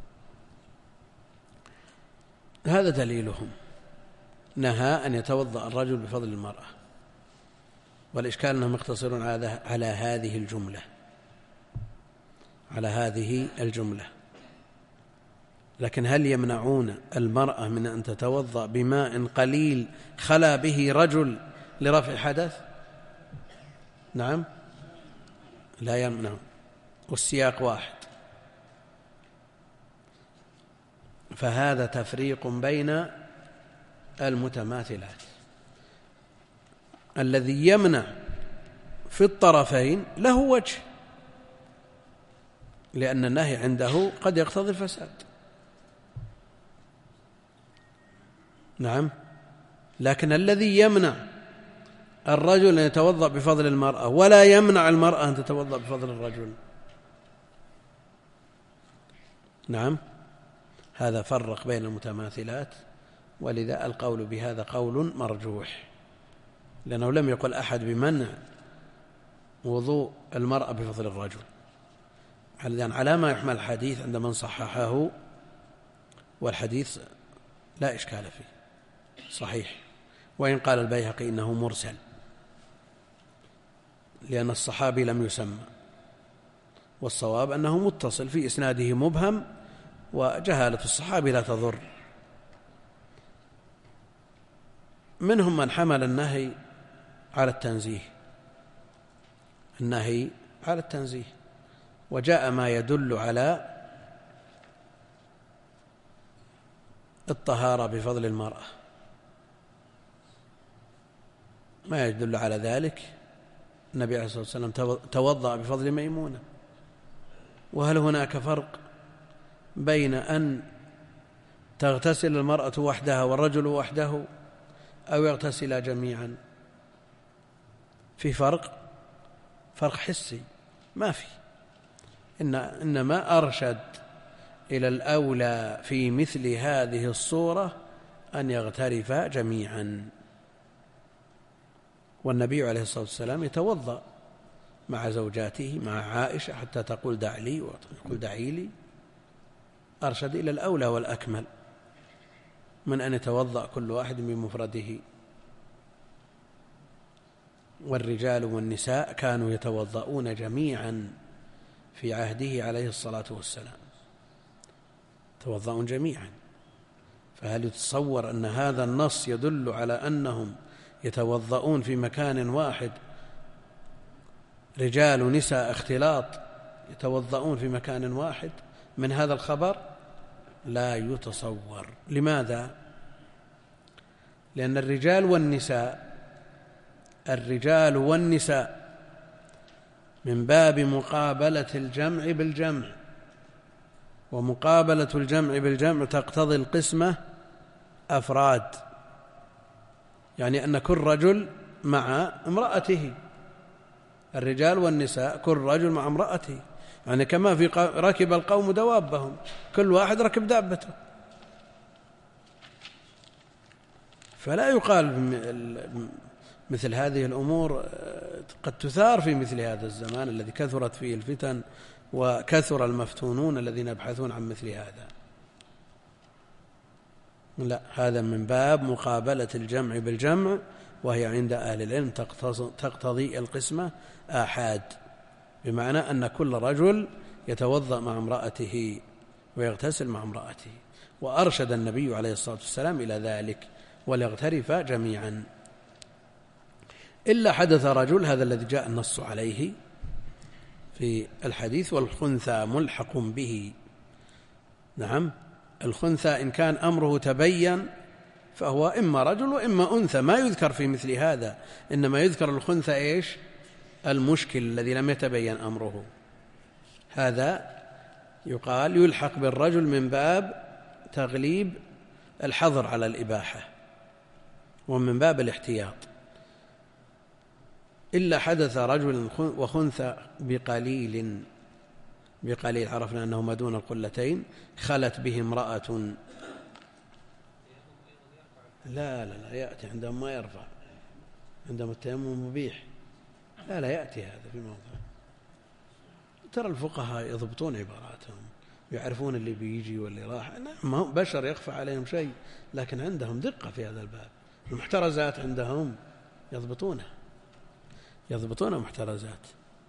هذا دليلهم، نهى أن يتوضأ الرجل بفضل المرأة. والإشكال أنهم يقتصرون على هذه الجملة على هذه الجملة لكن هل يمنعون المرأة من أن تتوضأ بماء قليل خلا به رجل لرفع حدث؟ نعم، لا يمنع، والسياق واحد. فهذا تفريق بين المتماثلات. الذي يمنع في الطرفين له وجه، لأن النهي عنده قد يقتضي الفساد. نعم، لكن الذي يمنع الرجل أن يتوضأ بفضل المرأة ولا يمنع المرأة أن تتوضأ بفضل الرجل، نعم، هذا فرق بين المتماثلات. ولذا القول بهذا قول مرجوح، لأنه لم يقل أحد بمنع وضوء المرأة بفضل الرجل. على ما يحمل الحديث عند من صححه، والحديث لا إشكال فيه صحيح، وإن قال البيهقي إنه مرسل لأن الصحابي لم يسمى، والصواب أنه متصل في إسناده مبهم، وجهالة الصحابي لا تضر. منهم من حمل النهي على التنزيه النهي على التنزيه وجاء ما يدل على الطهارة بفضل المرأة. ما يدل على ذلك النبي عليه الصلاة والسلام توضأ بفضل ميمونة. وهل هناك فرق بين أن تغتسل المرأة وحدها والرجل وحده أو يغتسلا جميعا؟ في فرق فرق حسي ما في، إن إنما أرشد إلى الأولى في مثل هذه الصورة أن يغترفا جميعا. والنبي عليه الصلاة والسلام يتوضأ مع زوجاته، مع عائشة حتى تقول دع لي ويقول دعي لي. أرشد إلى الأولى والأكمل من أن يتوضأ كل واحد بمفرده. والرجال والنساء كانوا يتوضؤون جميعا في عهده عليه الصلاة والسلام، يتوضؤون جميعا. فهل يتصور أن هذا النص يدل على أنهم يتوضؤون في مكان واحد، رجال ونساء اختلاط يتوضؤون في مكان واحد من هذا الخبر؟ لا يتصور. لماذا؟ لأن الرجال والنساء الرجال والنساء من باب مقابلة الجمع بالجمع، ومقابلة الجمع بالجمع تقتضي القسمة أفراد، يعني أن كل رجل مع امرأته. الرجال والنساء كل رجل مع امرأته، يعني كما في ركب القوم دوابهم، كل واحد ركب دابته. فلا يقال مثل هذه الأمور قد تثار في مثل هذا الزمان الذي كثرت فيه الفتن وكثر المفتونون الذين يبحثون عن مثل هذا. لا، هذا من باب مقابلة الجمع بالجمع، وهي عند أهل العلم تقتضي القسمة آحاد، بمعنى أن كل رجل يتوضأ مع امرأته ويغتسل مع امرأته. وأرشد النبي عليه الصلاة والسلام إلى ذلك، وليغترفا جميعا. إلا حدث رجل، هذا الذي جاء النص عليه في الحديث، والخنثى ملحق به. نعم، الخنثى إن كان أمره تبين فهو إما رجل وإما أنثى، ما يذكر في مثل هذا، إنما يذكر الخنثى إيش؟ المشكل الذي لم يتبين أمره، هذا يقال يلحق بالرجل من باب تغليب الحظر على الإباحة ومن باب الاحتياط. إلا حدث رجل وخنثى بقليل، بقليل عرفنا أنه ما دون القلتين، خلت به امرأة. لا لا لا يأتي عندهم ما يرفع، عندهم التيمم مبيح، لا لا يأتي هذا في موضع. ترى الفقهاء يضبطون عباراتهم، يعرفون اللي بيجي واللي راح. ما هم بشر يخفى عليهم شيء، لكن عندهم دقة في هذا الباب. المحترزات عندهم يضبطونها، يضبطون محترزات،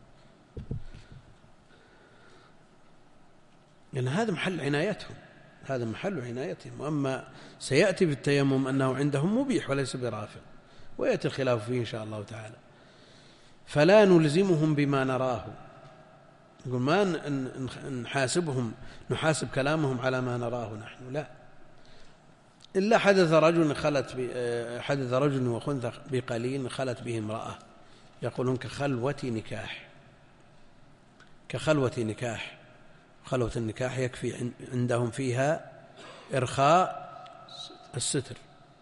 لأن هذا محل عنايتهم، هذا محل عنايتهم. وأما سيأتي بالتيمم أنه عندهم مبيح وليس برافع، ويأتي الخلاف فيه إن شاء الله تعالى. فلا نلزمهم بما نراه، يقول ما نحاسبهم، نحاسب كلامهم على ما نراه نحن، لا. إلا حدث رجل خلت حدث رجل وخنثى بقليل خلت به امرأة، يقولون كخلوة نكاح، كخلوة نكاح. خلوة النكاح يكفي عندهم فيها إرخاء الستر،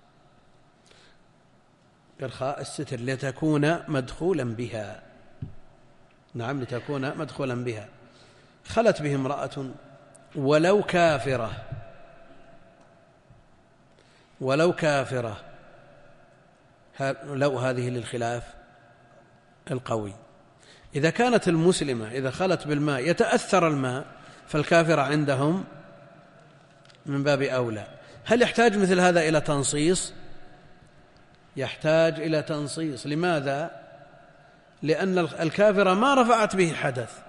إرخاء الستر لتكون مدخولا بها. نعم، لتكون مدخولا بها. خلت به امرأة ولو كافرة، ولو كافرة، لو هذه للخلاف القوي. إذا كانت المسلمة إذا خلت بالماء يتأثر الماء، فالكافرة عندهم من باب أولى. هل يحتاج مثل هذا إلى تنصيص؟ يحتاج إلى تنصيص. لماذا؟ لأن الكافرة ما رفعت به حدث،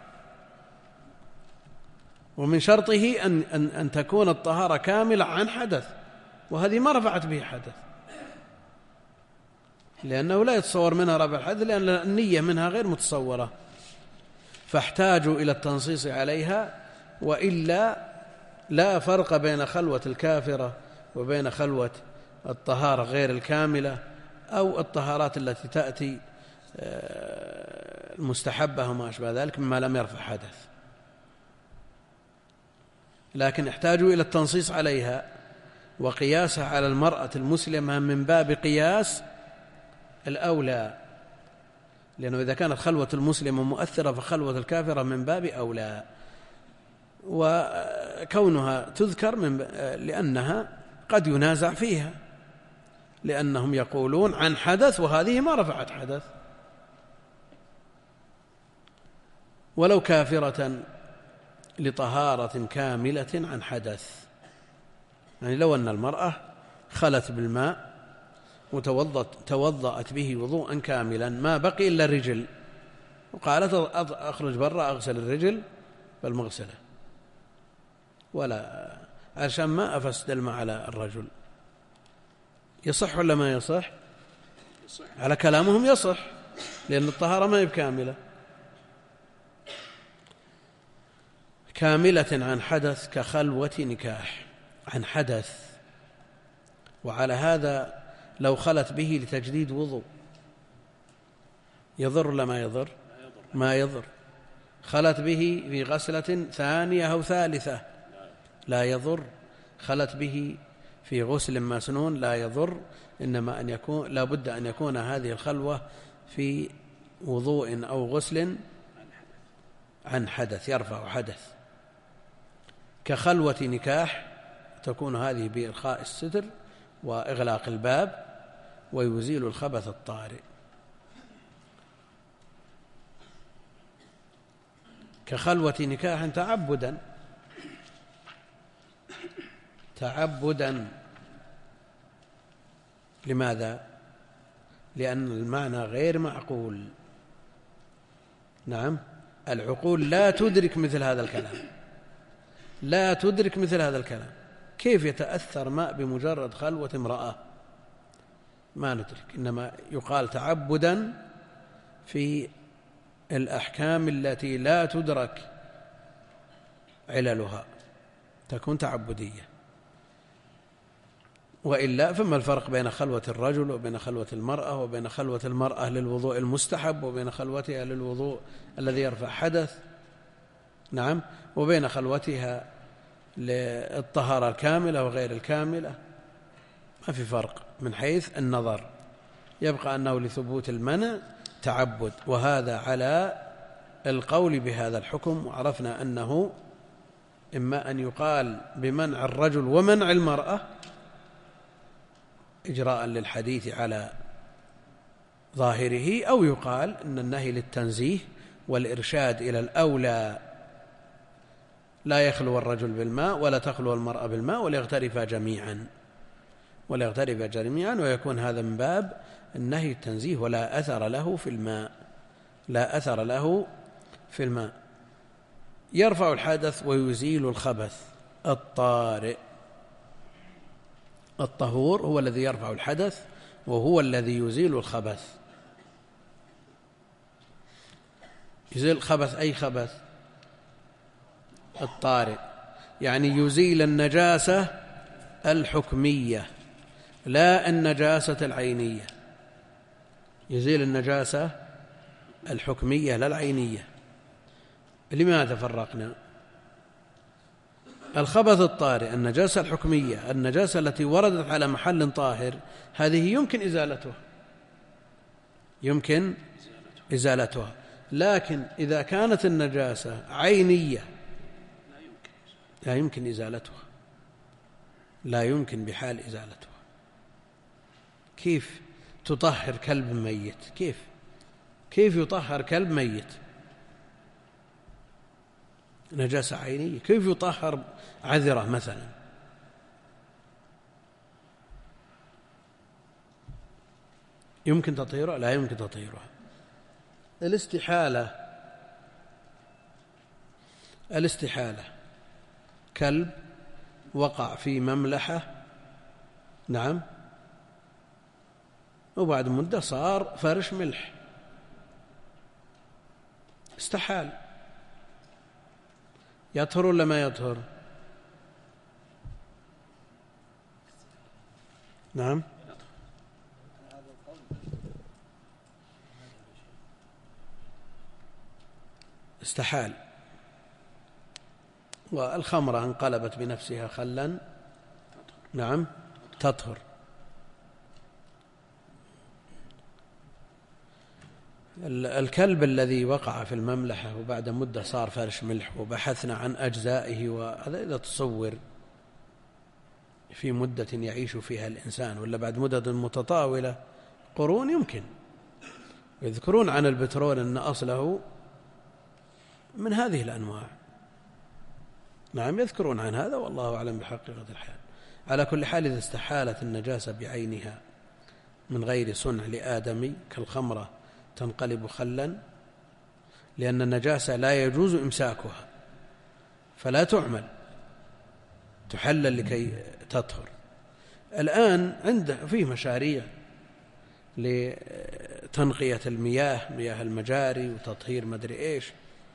ومن شرطه أن, أن, أن تكون الطهارة كاملة عن حدث، وهذه ما رفعت به حدث، لأنه لا يتصور منها رفع الحدث، لأن النية منها غير متصورة، فاحتاجوا إلى التنصيص عليها. وإلا لا فرق بين خلوة الكافرة وبين خلوة الطهارة غير الكاملة أو الطهارات التي تأتي المستحبة وما أشبه ذلك مما لم يرفع حدث، لكن احتاجوا إلى التنصيص عليها وقياسها على المرأة المسلمة من باب قياس الأولى، لأنه إذا كانت خلوة المسلمة مؤثرة فخلوة الكافرة من باب أولى. وكونها تذكر من لأنها قد ينازع فيها، لأنهم يقولون عن حدث وهذه ما رفعت حدث. ولو كافرة لطهارة كاملة عن حدث، يعني لو أن المرأة خلت بالماء وتوضأت توضأت به وضوءا كاملا، ما بقي إلا الرجل، وقالت أخرج برا أغسل الرجل بالمغسلة، ولا عشان ما أفسد الماء على الرجل، يصح ولا ما يصح؟ يصح. على كلامهم يصح، لأن الطهارة ما هي بكاملة. كاملة عن حدث كخلوة نكاح عن حدث. وعلى هذا لو خلت به لتجديد وضوء يضر ولا ما يضر؟ ما يضر. خلت به في غسلة ثانية أو ثالثة لا يضر. خلت به في غسل مسنون لا يضر، إنما أن يكون لا بد أن يكون هذه الخلوة في وضوء أو غسل عن حدث يرفع حدث. كخلوة نكاح تكون هذه بإرخاء الستر وإغلاق الباب ويزيل الخبث الطارئ. كخلوة نكاح تعبدا تعبدا لماذا؟ لأن المعنى غير معقول. نعم، العقول لا تدرك مثل هذا الكلام، لا تدرك مثل هذا الكلام. كيف يتأثر ماء بمجرد خلوة امرأة؟ ما ندرك، إنما يقال تعبدا في الأحكام التي لا تدرك عللها تكون تعبدية، وإلا فما الفرق بين خلوة الرجل وبين خلوة المرأة، وبين خلوة المرأة للوضوء المستحب وبين خلوتها للوضوء الذي يرفع حدث، نعم، وبين خلوتها للطهارة الكاملة وغير الكاملة، ما في فرق من حيث النظر، يبقى أنه لثبوت المنع تعبد. وهذا على القول بهذا الحكم، وعرفنا أنه إما أن يقال بمنع الرجل ومنع المرأة إجراء للحديث على ظاهره، أو يقال أن النهي للتنزيه والإرشاد إلى الأولى، لا يخلو الرجل بالماء ولا تخلو المرأة بالماء وليغترفا جميعا وليغترفا جميعا ويكون هذا من باب النهي التنزيه، ولا أثر له في الماء، لا أثر له في الماء. يرفع الحدث ويزيل الخبث الطارئ. الطهور هو الذي يرفع الحدث وهو الذي يزيل الخبث. يزيل الخبث أي خبث؟ الطارئ، يعني يزيل النجاسة الحكمية لا النجاسة العينية، يزيل النجاسة الحكمية لا العينية. لماذا فرقنا؟ الخبث الطارئ النجاسة الحكمية، النجاسة التي وردت على محل طاهر، هذه يمكن إزالتها، يمكن إزالتها، لكن إذا كانت النجاسة عينية لا يمكن إزالتها، لا يمكن بحال إزالتها. كيف تطهر كلب ميت؟ كيف كيف يطهر كلب ميت؟ نجاسة عينية. كيف يطهر عذرة مثلا؟ يمكن تطهيرها؟ لا يمكن تطهيرها. الاستحالة الاستحالة كلب وقع في مملحة، نعم، وبعد مدة صار فرش ملح، استحال، يطهر ولا ما يطهر؟ نعم، استحال. والخمرة انقلبت بنفسها خلا، نعم، تطهر. الكلب الذي وقع في المملحة وبعد مدة صار فرش ملح وبحثنا عن أجزائه، وهذا إذا تصور في مدة يعيش فيها الإنسان ولا بعد مدة متطاولة قرون، يمكن. يذكرون عن البترول أن أصله من هذه الأنواع، نعم، يذكرون عن هذا، والله أعلم بحقيقة الحال. على كل حال إذا استحالت النجاسة بعينها من غير صنع لآدمي كالخمرة تنقلب خلا، لأن النجاسة لا يجوز إمساكها فلا تعمل، تحلل لكي تطهر. الآن عنده فيه مشاريع لتنقية المياه، مياه المجاري، وتطهير مدري إيش،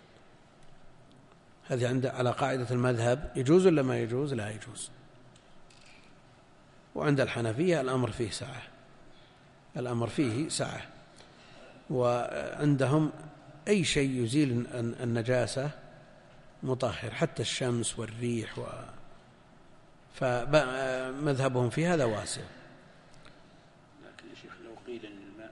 هذه عند على قاعدة المذهب يجوز ولا ما يجوز؟ لا يجوز. وعند الحنفية الأمر فيه سعة، الأمر فيه سعة، وعندهم أي شيء يزيل النجاسة مطهر، حتى الشمس والريح، و... فمذهبهم في هذا واسع. لكن يا شيخ لو قيل أن الماء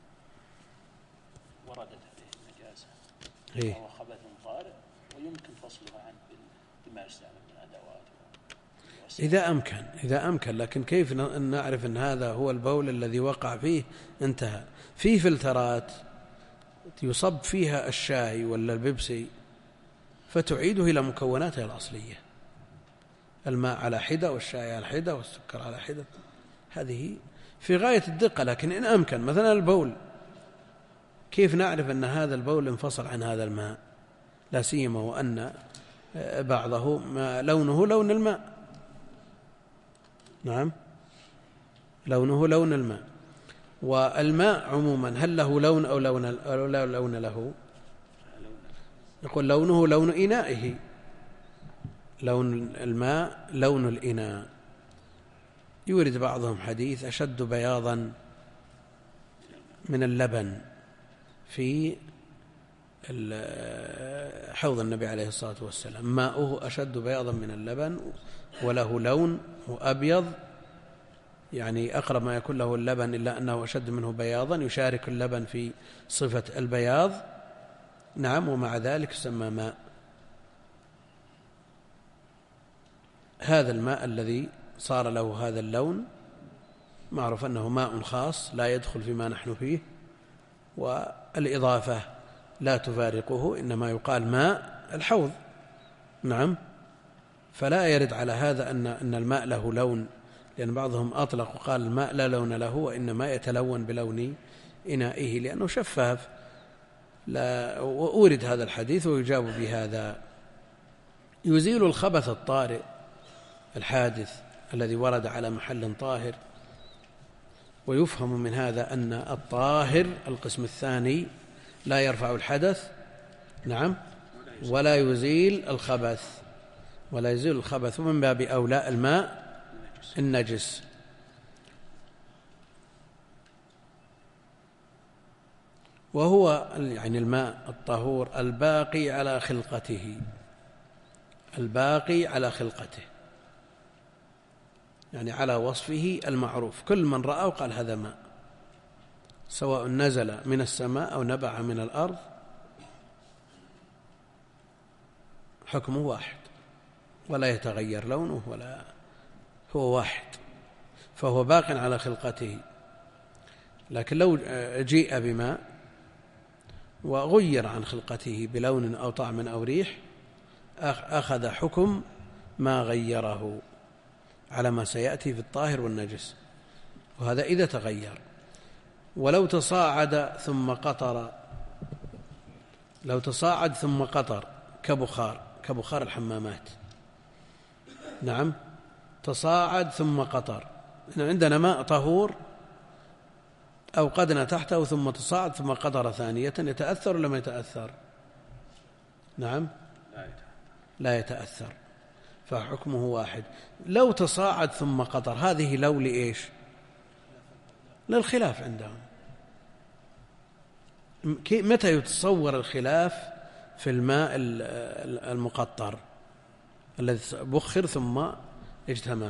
وردت عليه النجاسة وهو خبث طارئ ويمكن فصلها عنه بما يستعمل من أدوات إذا أمكن إذا أمكن لكن كيف نعرف أن هذا هو البول الذي وقع فيه؟ انتهى. في فلترات يصب فيها الشاي ولا البيبسي فتعيده إلى مكوناتها الأصلية، الماء على حدة والشاي على حدة والسكر على حدة، هذه في غاية الدقة. لكن إن أمكن مثلا البول، كيف نعرف أن هذا البول انفصل عن هذا الماء؟ لا سيما وأن بعضه ما لونه لون الماء، نعم، لونه لون الماء. والماء عموما هل له لون أو لون أو لا لون له؟ يقول لونه لون إنائه، لون الماء لون الإناء. يورد بعضهم حديث أشد بياضا من اللبن في حوض النبي عليه الصلاة والسلام، ماؤه أشد بياضا من اللبن وله لون أبيض، يعني أقرب ما يكون له اللبن إلا أنه أشد منه بياضا، يشارك اللبن في صفة البياض. نعم، ومع ذلك يسمى ماء. هذا الماء الذي صار له هذا اللون معروف أنه ماء خاص لا يدخل فيما نحن فيه، والإضافة لا تفارقه، إنما يقال ماء الحوض. نعم، فلا يرد على هذا أن أن الماء له لون، لأن بعضهم أطلق وقال الماء لا لون له وإنما يتلون بلون إنائه لأنه شفاف. لا، وأورد هذا الحديث ويجاب بهذا. يزيل الخبث الطارئ الحادث الذي ورد على محل طاهر. ويفهم من هذا أن الطاهر القسم الثاني لا يرفع الحدث، نعم، ولا يزيل الخبث، ولا يزيل الخبث، ومن باب أولى الماء النجس. وهو يعني الماء الطهور الباقي على خلقته، الباقي على خلقته، يعني على وصفه المعروف. كل من رأى قال هذا ماء، سواء نزل من السماء أو نبع من الأرض، حكمه واحد ولا يتغير لونه، ولا هو واحد، فهو باق على خلقته. لكن لو جيء بماء وغير عن خلقته بلون أو طعم أو ريح أخذ حكم ما غيره على ما سيأتي في الطاهر والنجس، وهذا إذا تغير. ولو تصاعد ثم قطر، لو تصاعد ثم قطر كبخار، كبخار الحمامات، نعم، تصاعد ثم قطر. عندنا ماء طهور أوقدنا تحته ثم تصاعد ثم قطر ثانية، يتأثر ولا ما يتأثر؟ نعم، لا يتأثر، فحكمه واحد. لو تصاعد ثم قطر هذه لو لإيش؟ للخلاف عندهم. متى يتصور الخلاف في الماء المقطر الذي بخر ثم اجتمع؟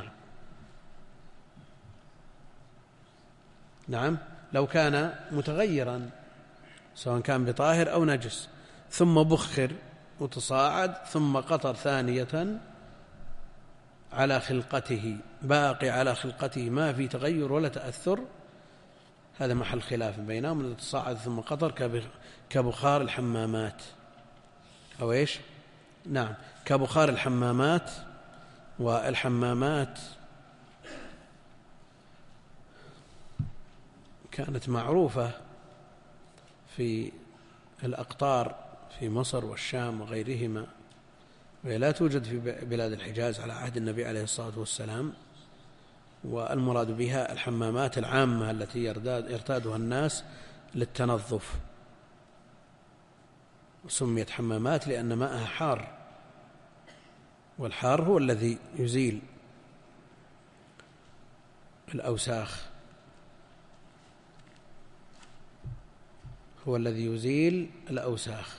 نعم، لو كان متغيرا سواء كان بطاهر أو نجس ثم بخر وتصاعد ثم قطر ثانية على خلقته، باقي على خلقته ما في تغير ولا تأثر، هذا محل خلاف بينهم. من تصاعد ثم قطر كبخار الحمامات أو إيش؟ نعم، كبخار الحمامات. والحمامات كانت معروفة في الأقطار في مصر والشام وغيرهما، وهي لا توجد في بلاد الحجاز على عهد النبي عليه الصلاة والسلام. والمراد بها الحمامات العامة التي يرتادها الناس للتنظف، سميت حمامات لأن ماءها حار، والحار هو الذي يزيل الأوساخ، هو الذي يزيل الأوساخ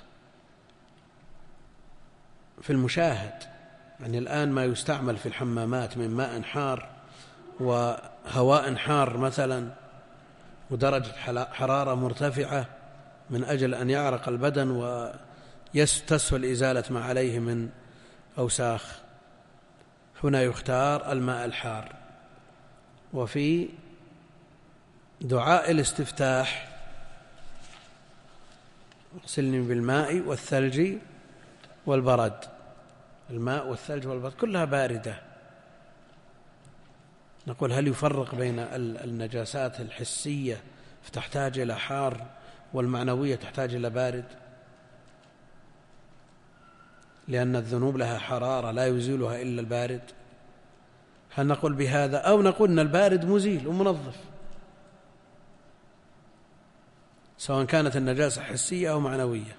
في المشاهد. يعني الآن ما يستعمل في الحمامات من ماء حار وهواء حار مثلا ودرجة حرارة مرتفعة من أجل أن يعرق البدن ويستسهل إزالة ما عليه من أوساخ، هنا يختار الماء الحار. وفي دعاء الاستفتاح اغسلني بالماء والثلج والبرد، الماء والثلج والبرد كلها باردة. نقول هل يفرق بين النجاسات الحسية فتحتاج إلى حار والمعنوية تحتاج إلى بارد؟ لأن الذنوب لها حرارة لا يزيلها إلا البارد. هل نقول بهذا أو نقول أن البارد مزيل ومنظف؟ سواء كانت النجاسة حسية أو معنوية.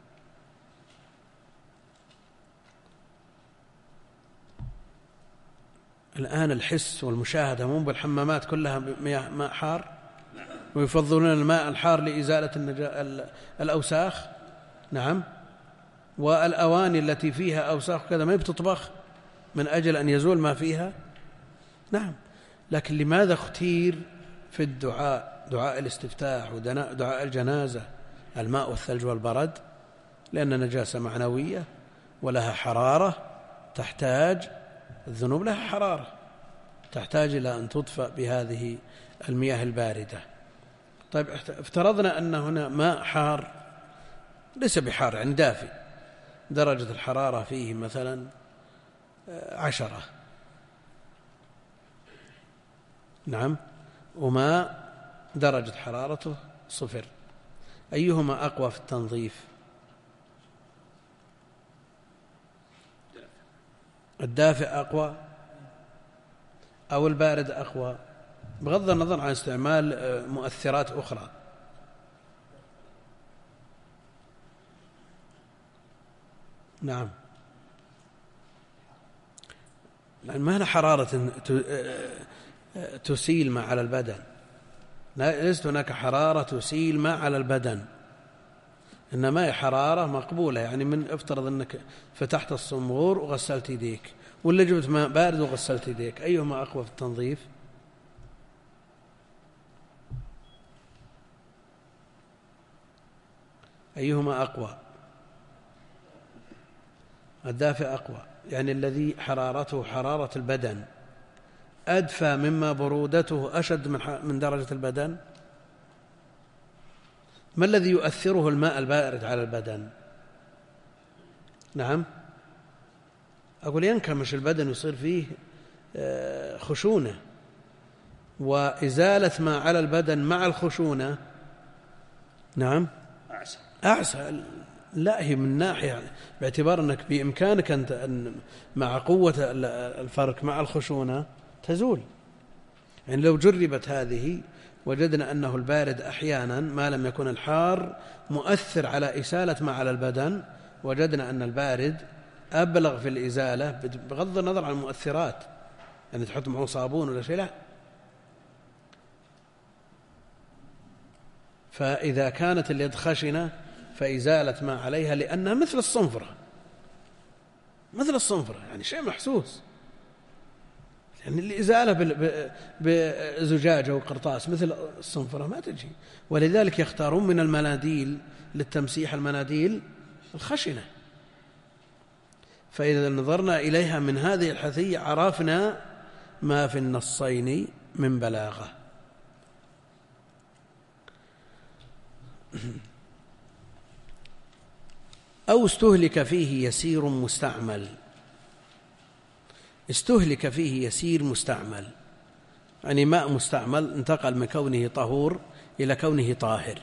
الآن الحس والمشاهدة مو بالحمامات كلها ماء حار، ويفضلون الماء الحار لإزالة الأوساخ. نعم. والأواني التي فيها أوساخ كذا ما بتطبخ من أجل أن يزول ما فيها. نعم. لكن لماذا اختير في الدعاء دعاء الاستفتاح ودعاء الجنازة الماء والثلج والبرد؟ لأن نجاسة معنوية ولها حرارة، تحتاج الذنوب لها حرارة، تحتاج إلى أن تطفأ بهذه المياه الباردة. طيب افترضنا أن هنا ماء حار، ليس بحار يعني دافئ، درجة الحرارة فيه مثلا عشرة، نعم، وماء درجة حرارته صفر، أيهما أقوى في التنظيف؟ الدافئ أقوى أو البارد أقوى؟ بغض النظر عن استعمال مؤثرات أخرى. نعم. لأن ما هنا حرارة تسيل ما على البدن، ليست هناك حرارة تسيل ما على البدن، إنما هي حرارة مقبولة. يعني من افترض أنك فتحت الصنبور وغسلت يديك، ولا جبت ماء بارد وغسلت يديك، أيهما أقوى في التنظيف؟ أيهما أقوى؟ الدافئ أقوى، يعني الذي حرارته حرارة البدن أدفى مما برودته أشد من درجة البدن. ما الذي يؤثره الماء البارد على البدن؟ نعم، أقول ينكمش البدن ويصير فيه خشونة، وإزالة ما على البدن مع الخشونة نعم أعسى. لا، هي من ناحية باعتبار أنك بإمكانك أن مع قوة الفرق مع الخشونة تزول. يعني لو جربت هذه وجدنا أنه البارد أحيانا ما لم يكن الحار مؤثر على إزالة ما على البدن، وجدنا أن البارد أبلغ في الإزالة بغض النظر عن المؤثرات، يعني تحط معه صابون ولا شيء، لا. فإذا كانت اليد خشنة فإزالة ما عليها، لأنها مثل الصنفرة، مثل الصنفرة يعني شيء محسوس، يعني الإزالة بزجاجة وقرطاس مثل الصنفرة ما تجي. ولذلك يختارون من المناديل للتمسيح المناديل الخشنة. فإذا نظرنا إليها من هذه الحثية عرفنا ما في النصين من بلاغة. أو استهلك فيه يسير مستعمل. استهلك فيه يسير مستعمل يعني ماء مستعمل انتقل من كونه طهور إلى كونه طاهر،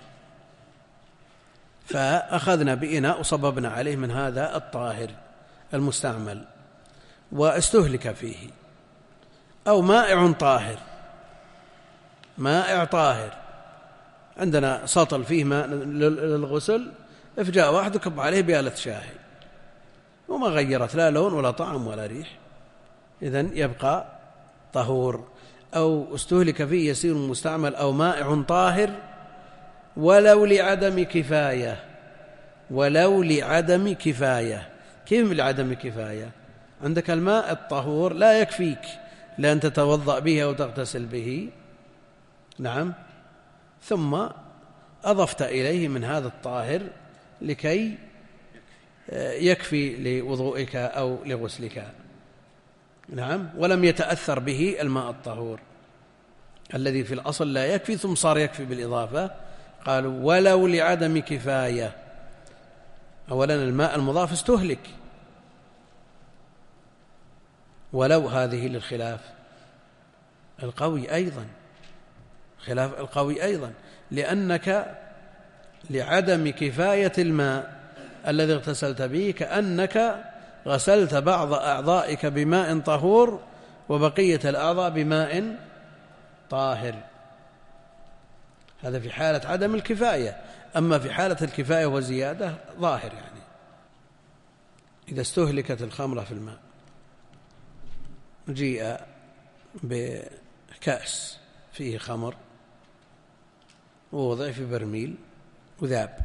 فأخذنا بإناء وصببنا عليه من هذا الطاهر المستعمل واستهلك فيه. أو مائع طاهر، مائع طاهر، عندنا سطل فيه ماء للغسل، فجاء واحد وكب عليه بيالة شاهي وما غيرت لا لون ولا طعم ولا ريح، إذن يبقى طهور. أو استهلك فيه يسير مستعمل أو مائع طاهر ولو لعدم كفاية. ولو لعدم كفاية. كيف لعدم كفاية؟ عندك الماء الطهور لا يكفيك لأن تتوضأ به أو تغتسل به، نعم، ثم أضفت إليه من هذا الطاهر لكي يكفي لوضوئك أو لغسلك، نعم، ولم يتأثر به الماء الطهور الذي في الأصل لا يكفي ثم صار يكفي بالإضافة. قالوا ولو لعدم كفاية. أولا الماء المضاف استهلك، ولو هذه للخلاف القوي أيضا، خلاف القوي أيضا، لأنك لعدم كفاية الماء الذي اغتسلت به كأنك غسلت بعض أعضائك بماء طهور وبقية الأعضاء بماء طاهر. هذا في حالة عدم الكفاية. أما في حالة الكفاية وزيادة ظاهر، يعني إذا استهلكت الخمرة في الماء، جيء بكأس فيه خمر ووضع في برميل وذاب،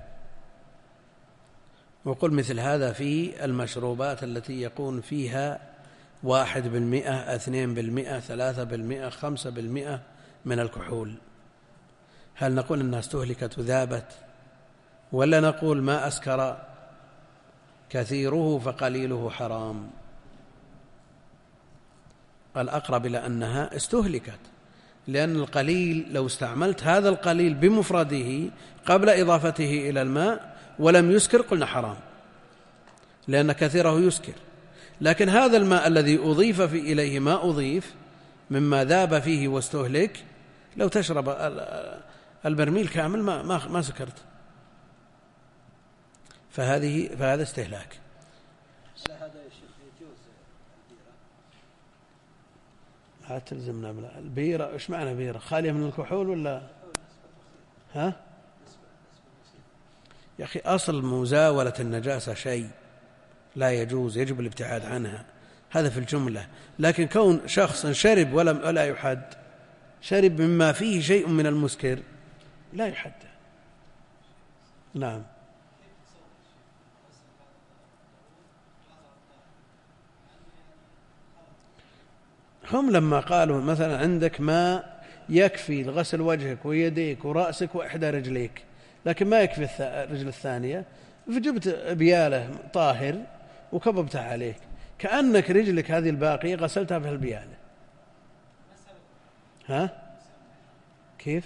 وقل مثل هذا في المشروبات التي يكون فيها واحد بالمئة، اثنين بالمئة، ثلاثة بالمئة، خمسة بالمئة من الكحول، هل نقول أنها استهلكت وذابت، ولا نقول ما أسكر كثيره فقليله حرام؟ الأقرب إلى أنها استهلكت، لأن القليل لو استعملت هذا القليل بمفرده قبل إضافته إلى الماء ولم يسكر قلنا حرام، لأن كثيره يسكر. لكن هذا الماء الذي أضيف في إليه ما أضيف مما ذاب فيه واستهلك، لو تشرب البرميل كامل ما ما ما سكرت، فهذه فهذا استهلاك. هذا يا شيخ يجوز البيرة؟ لا تلزمنا البيرة. إيش معنى بيرة؟ خالية من الكحول ولا ها؟ يا أخي أصل مزاولة النجاسة شيء لا يجوز، يجب الابتعاد عنها، هذا في الجملة. لكن كون شخص شرب ولم ولا يحد، شرب مما فيه شيء من المسكر لا يحد. نعم. هم لما قالوا مثلا عندك ماء يكفي لغسل وجهك ويديك ورأسك وإحدى رجليك، لكن ما يكفي الرجل الثانية، فجبت بيالة طاهر وكببتها عليك، كأنك رجلك هذه الباقية غسلتها في البيالة. ها؟ كيف؟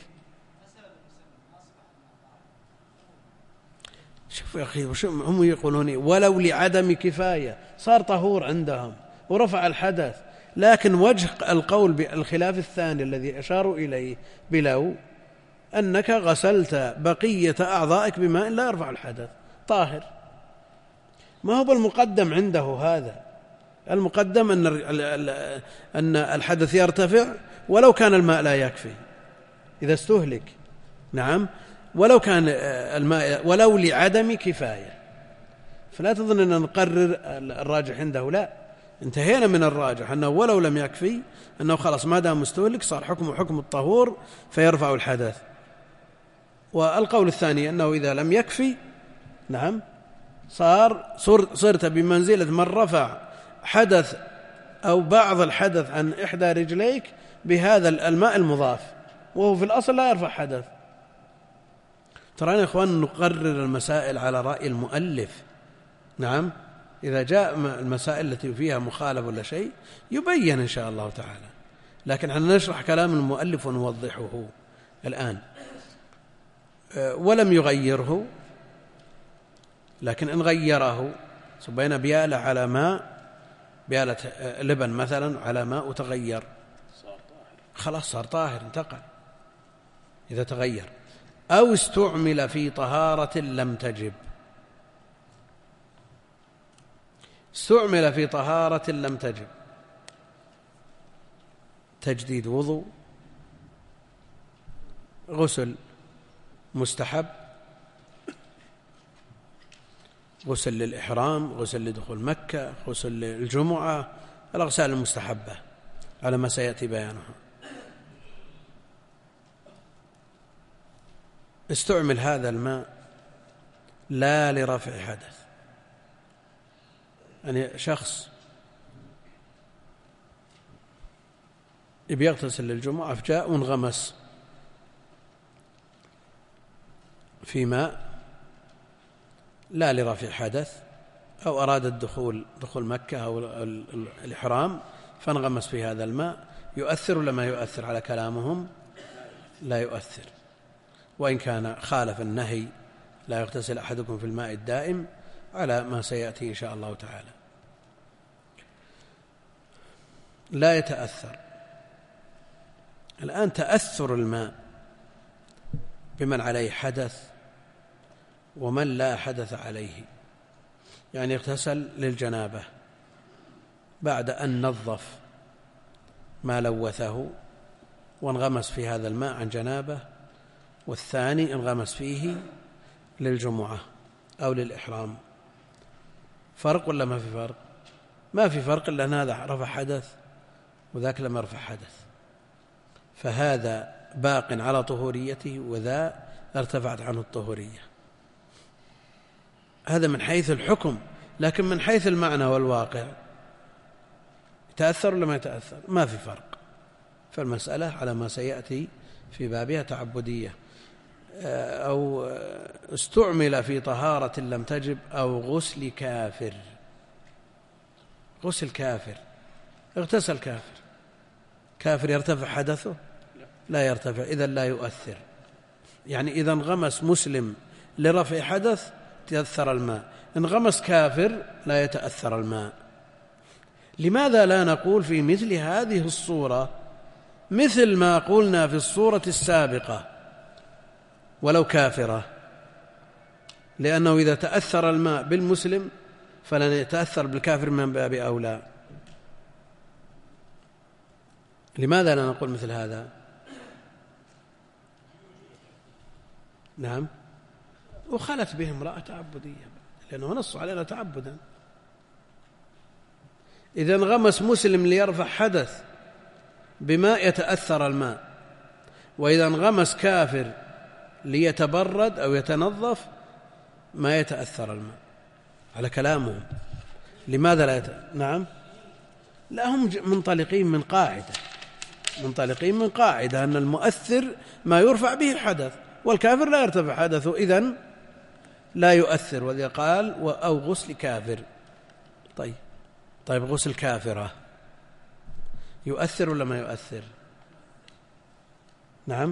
شوف يا أخي، هم يقولون ولو لعدم كفاية، صار طهور عندهم ورفع الحدث. لكن وجه القول بالخلاف الثاني الذي أشاروا إليه بلو أنك غسلت بقية أعضائك بماء لا يرفع الحدث طاهر، ما هو المقدم عنده هذا. المقدم أن أن الحدث يرتفع ولو كان الماء لا يكفي إذا استهلك. نعم، ولو كان الماء ولو لعدم كفاية. فلا تظن أن نقرر الراجح عنده، لا، انتهينا من الراجح أنه ولو لم يكفي، أنه خلاص ما دام مستهلك صار حكمه حكم الطهور فيرفع الحدث. والقول الثاني أنه إذا لم يكفي، نعم، صار صرت بمنزلة من رفع حدث أو بعض الحدث عن إحدى رجليك بهذا الماء المضاف، وهو في الأصل لا يرفع حدث. ترى يا إخوان نقرر المسائل على رأي المؤلف. نعم، إذا جاء المسائل التي فيها مخالف ولا شيء يبين إن شاء الله تعالى، لكن حنا نشرح كلام المؤلف ونوضحه الآن. ولم يغيره، لكن إن غيره، صبينا بيالة على ماء، بيالة لبن مثلا على ماء وتغير، خلاص صار طاهر، انتقل إذا تغير. أو استعمل في طهارة لم تجب، استعمل في طهارة لم تجب، تجديد وضوء، غسل مستحب، غسل للإحرام، غسل لدخول مكة، غسل للجمعة، الأغسال المستحبة على ما سيأتي بيانها. استعمل هذا الماء لا لرفع حدث، يعني شخص يبي يغتسل للجمعة فجاء وانغمس في ماء لا لرفع حدث، أو أراد الدخول دخول مكة أو الإحرام فانغمس في هذا الماء، يؤثر ولا ما يؤثر على كلامهم؟ لا يؤثر، وإن كان خالف النهي لا يغتسل أحدكم في الماء الدائم على ما سيأتي إن شاء الله تعالى. لا يتأثر. الآن تأثر الماء بمن عليه حدث ومن لا حدث عليه، يعني اغتسل للجنابة بعد أن نظف ما لوثه وانغمس في هذا الماء عن جنابه، والثاني انغمس فيه للجمعة أو للإحرام. فرق ولا ما في فرق؟ ما في فرق، إلا أن هذا رفع حدث وذاك لم يرفع حدث، فهذا باق على طهوريته وذا ارتفعت عنه الطهورية. هذا من حيث الحكم، لكن من حيث المعنى والواقع يتأثر ولا ما يتأثر؟ ما في فرق. فالمسألة على ما سيأتي في بابها تعبدية، أو استعمل في طهارة لم تجب، أو غسل كافر. غسل كافر، اغتسل كافر، كافر يرتفع حدثه؟ لا يرتفع، إذن لا يؤثر. يعني إذا انغمس مسلم لرفع حدث تأثر الماء، انغمس كافر لا يتأثر الماء. لماذا لا نقول في مثل هذه الصورة مثل ما قلنا في الصورة السابقة ولو كافرة؟ لأنه إذا تأثر الماء بالمسلم فلن يتأثر بالكافر من باب أولى. لماذا لا نقول مثل هذا؟ نعم، وخلت به امرأة تعبدية، لأنه نص علينا تعبدا. إذا انغمس مسلم ليرفع حدث بماء يتأثر الماء، وإذا انغمس كافر ليتبرد أو يتنظف ما يتأثر الماء، على كلامهم. لماذا لا يت... نعم، لا، هم منطلقين من قاعدة منطلقين من قاعدة أن المؤثر ما يرفع به الحدث، والكافر لا يرتفع حدثه، إذن لا يؤثر. وذي قال أو غسل كافر. طيب طيب غسل كافرة يؤثر ولا ما يؤثر؟ نعم،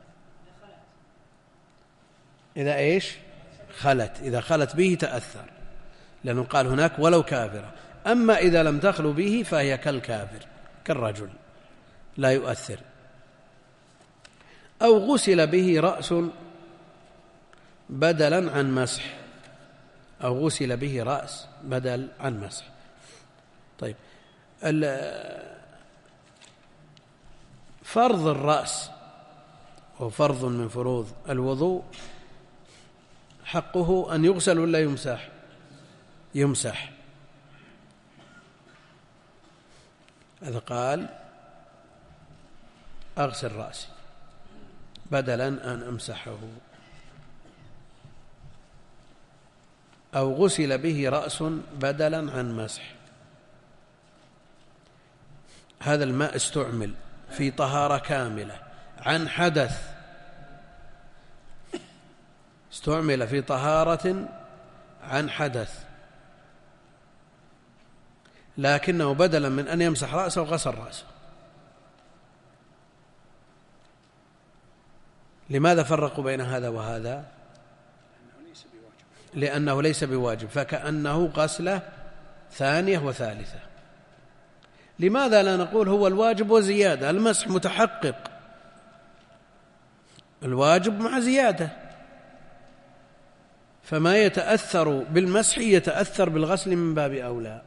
إذا إيش خلت، إذا خلت به تأثر، لأنه قال هناك ولو كافرة. أما إذا لم تخلو به فهي كالكافر كالرجل، لا يؤثر. أو غسل به رأس بدلا عن مسح، أو غسل به رأس بدل عن مسح. طيب، فرض الرأس وفرض من فروض الوضوء حقه أن يغسل ولا يمسح؟ يمسح. هذا قال أغسل رأسي بدلا أن أمسحه. أو غسل به رأس بدلا عن مسح. هذا الماء استعمل في طهارة كاملة عن حدث، استعمل في طهارة عن حدث، لكنه بدلا من أن يمسح رأسه غسل رأسه. لماذا فرقوا بين هذا وهذا؟ لأنه ليس بواجب، فكأنه غسلة ثانية وثالثة. لماذا لا نقول هو الواجب وزيادة؟ المسح متحقق، الواجب مع زيادة، فما يتأثر بالمسح يتأثر بالغسل من باب أولى.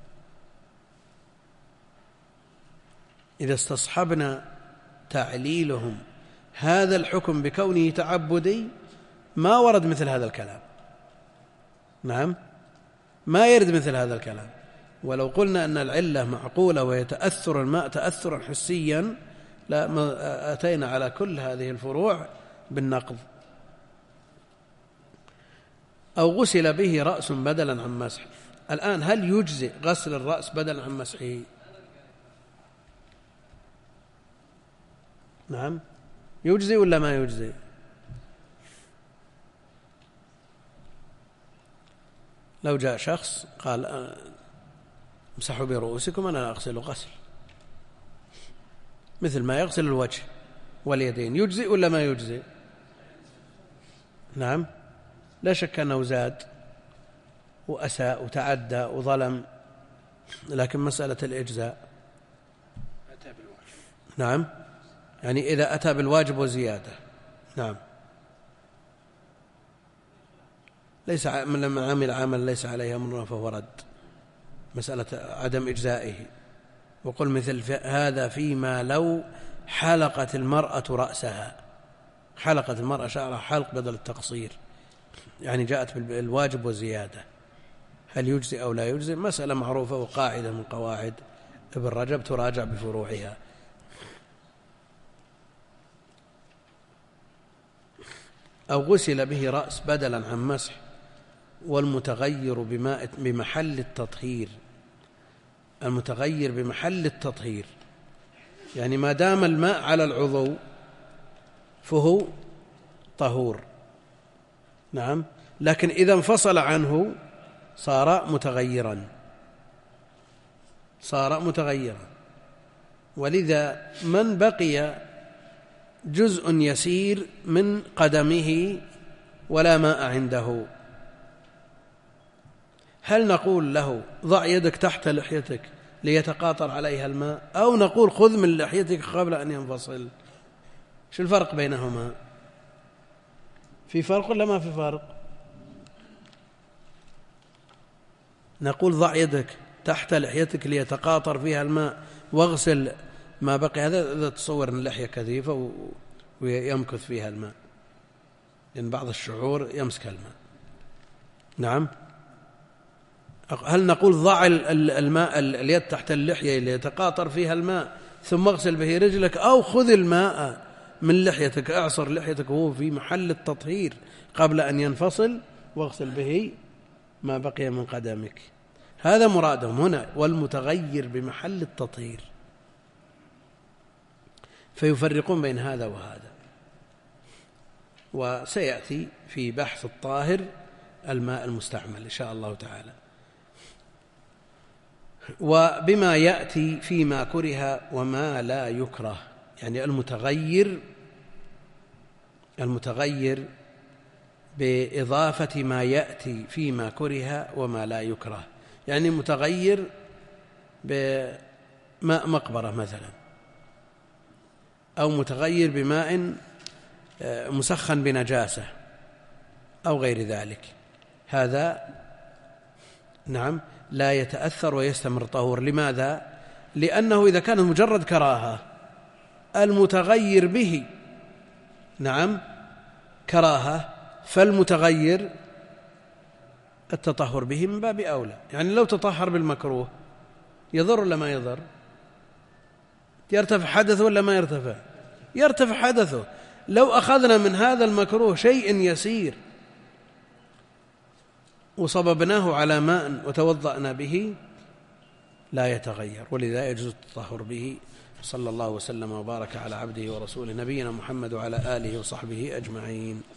إذا استصحبنا تعليلهم هذا الحكم بكونه تعبدي ما ورد مثل هذا الكلام. نعم، ما يرد مثل هذا الكلام. ولو قلنا أن العلة معقولة ويتأثر الماء تأثرا حسيا لا أتينا على كل هذه الفروع بالنقض. أو غسل به رأس بدلا عن مسح. الآن هل يجزئ غسل الرأس بدلا عن مسحه؟ نعم، يجزئ ولا ما يجزئ؟ لو جاء شخص قال امسحوا برؤوسكم أنا أغسل غسل مثل ما يغسل الوجه واليدين، يجزئ ولا ما يجزئ؟ نعم، لا شك أنه زاد وأساء وتعدى وظلم، لكن مسألة الإجزاء نعم، يعني إذا أتى بالواجب وزيادة نعم، ليس من عمل عمل ليس عليه أمرنا فهو رد، مسألة عدم إجزائه. وقل مثل هذا فيما لو حلقت المرأة رأسها، حلقت المرأة شعرها حلق بدل التقصير، يعني جاءت بالواجب وزيادة، هل يجزي أو لا يجزي؟ مسألة معروفة وقاعدة من قواعد ابن رجب تراجع بفروعها. أو غسل به رأس بدلا عن مسح، والمتغير بماء بمحل التطهير، المتغير بمحل التطهير يعني ما دام الماء على العضو فهو طهور، نعم، لكن إذا انفصل عنه صار متغيرا، صار متغيرا. ولذا من بقي جزء يسير من قدمه ولا ماء عنده، هل نقول له ضع يدك تحت لحيتك ليتقاطر عليها الماء، أو نقول خذ من لحيتك قبل أن ينفصل؟ شو الفرق بينهما؟ في فرق ولا ما في فرق؟ نقول ضع يدك تحت لحيتك ليتقاطر فيها الماء واغسل ما بقي، هذا إذا تصور أن اللحية كثيفة ويمكث فيها الماء، لأن بعض الشعور يمسك الماء. نعم. هل نقول ضع الماء اليد تحت اللحية ليتقاطر فيها الماء ثم اغسل به رجلك، أو خذ الماء من لحيتك اعصر لحيتك وهو في محل التطهير قبل أن ينفصل واغسل به ما بقي من قدمك؟ هذا مرادهم هنا، والمتغير بمحل التطهير، فيفرقون بين هذا وهذا. وسيأتي في بحث الطاهر الماء المستعمل إن شاء الله تعالى. وبما يأتي فيما كره وما لا يكره، يعني المتغير المتغير بإضافة ما يأتي فيما كره وما لا يكره، يعني متغير بماء مقبرة مثلا، أو متغير بماء مسخن بنجاسة أو غير ذلك، هذا نعم لا يتأثر ويستمر طهور. لماذا؟ لأنه إذا كان مجرد كراهة المتغير به نعم كراهة، فالمتغير التطهر به من باب أولى. يعني لو تطهر بالمكروه يضر ولا ما يضر؟ يرتفع حدثه ولا ما يرتفع؟ يرتفع حدثه. لو أخذنا من هذا المكروه شيء يسير وصببناه على ماء وتوضأنا به لا يتغير، ولذا يجوز التطهر به. صلى الله وسلم وبارك على عبده ورسوله نبينا محمد وعلى آله وصحبه أجمعين.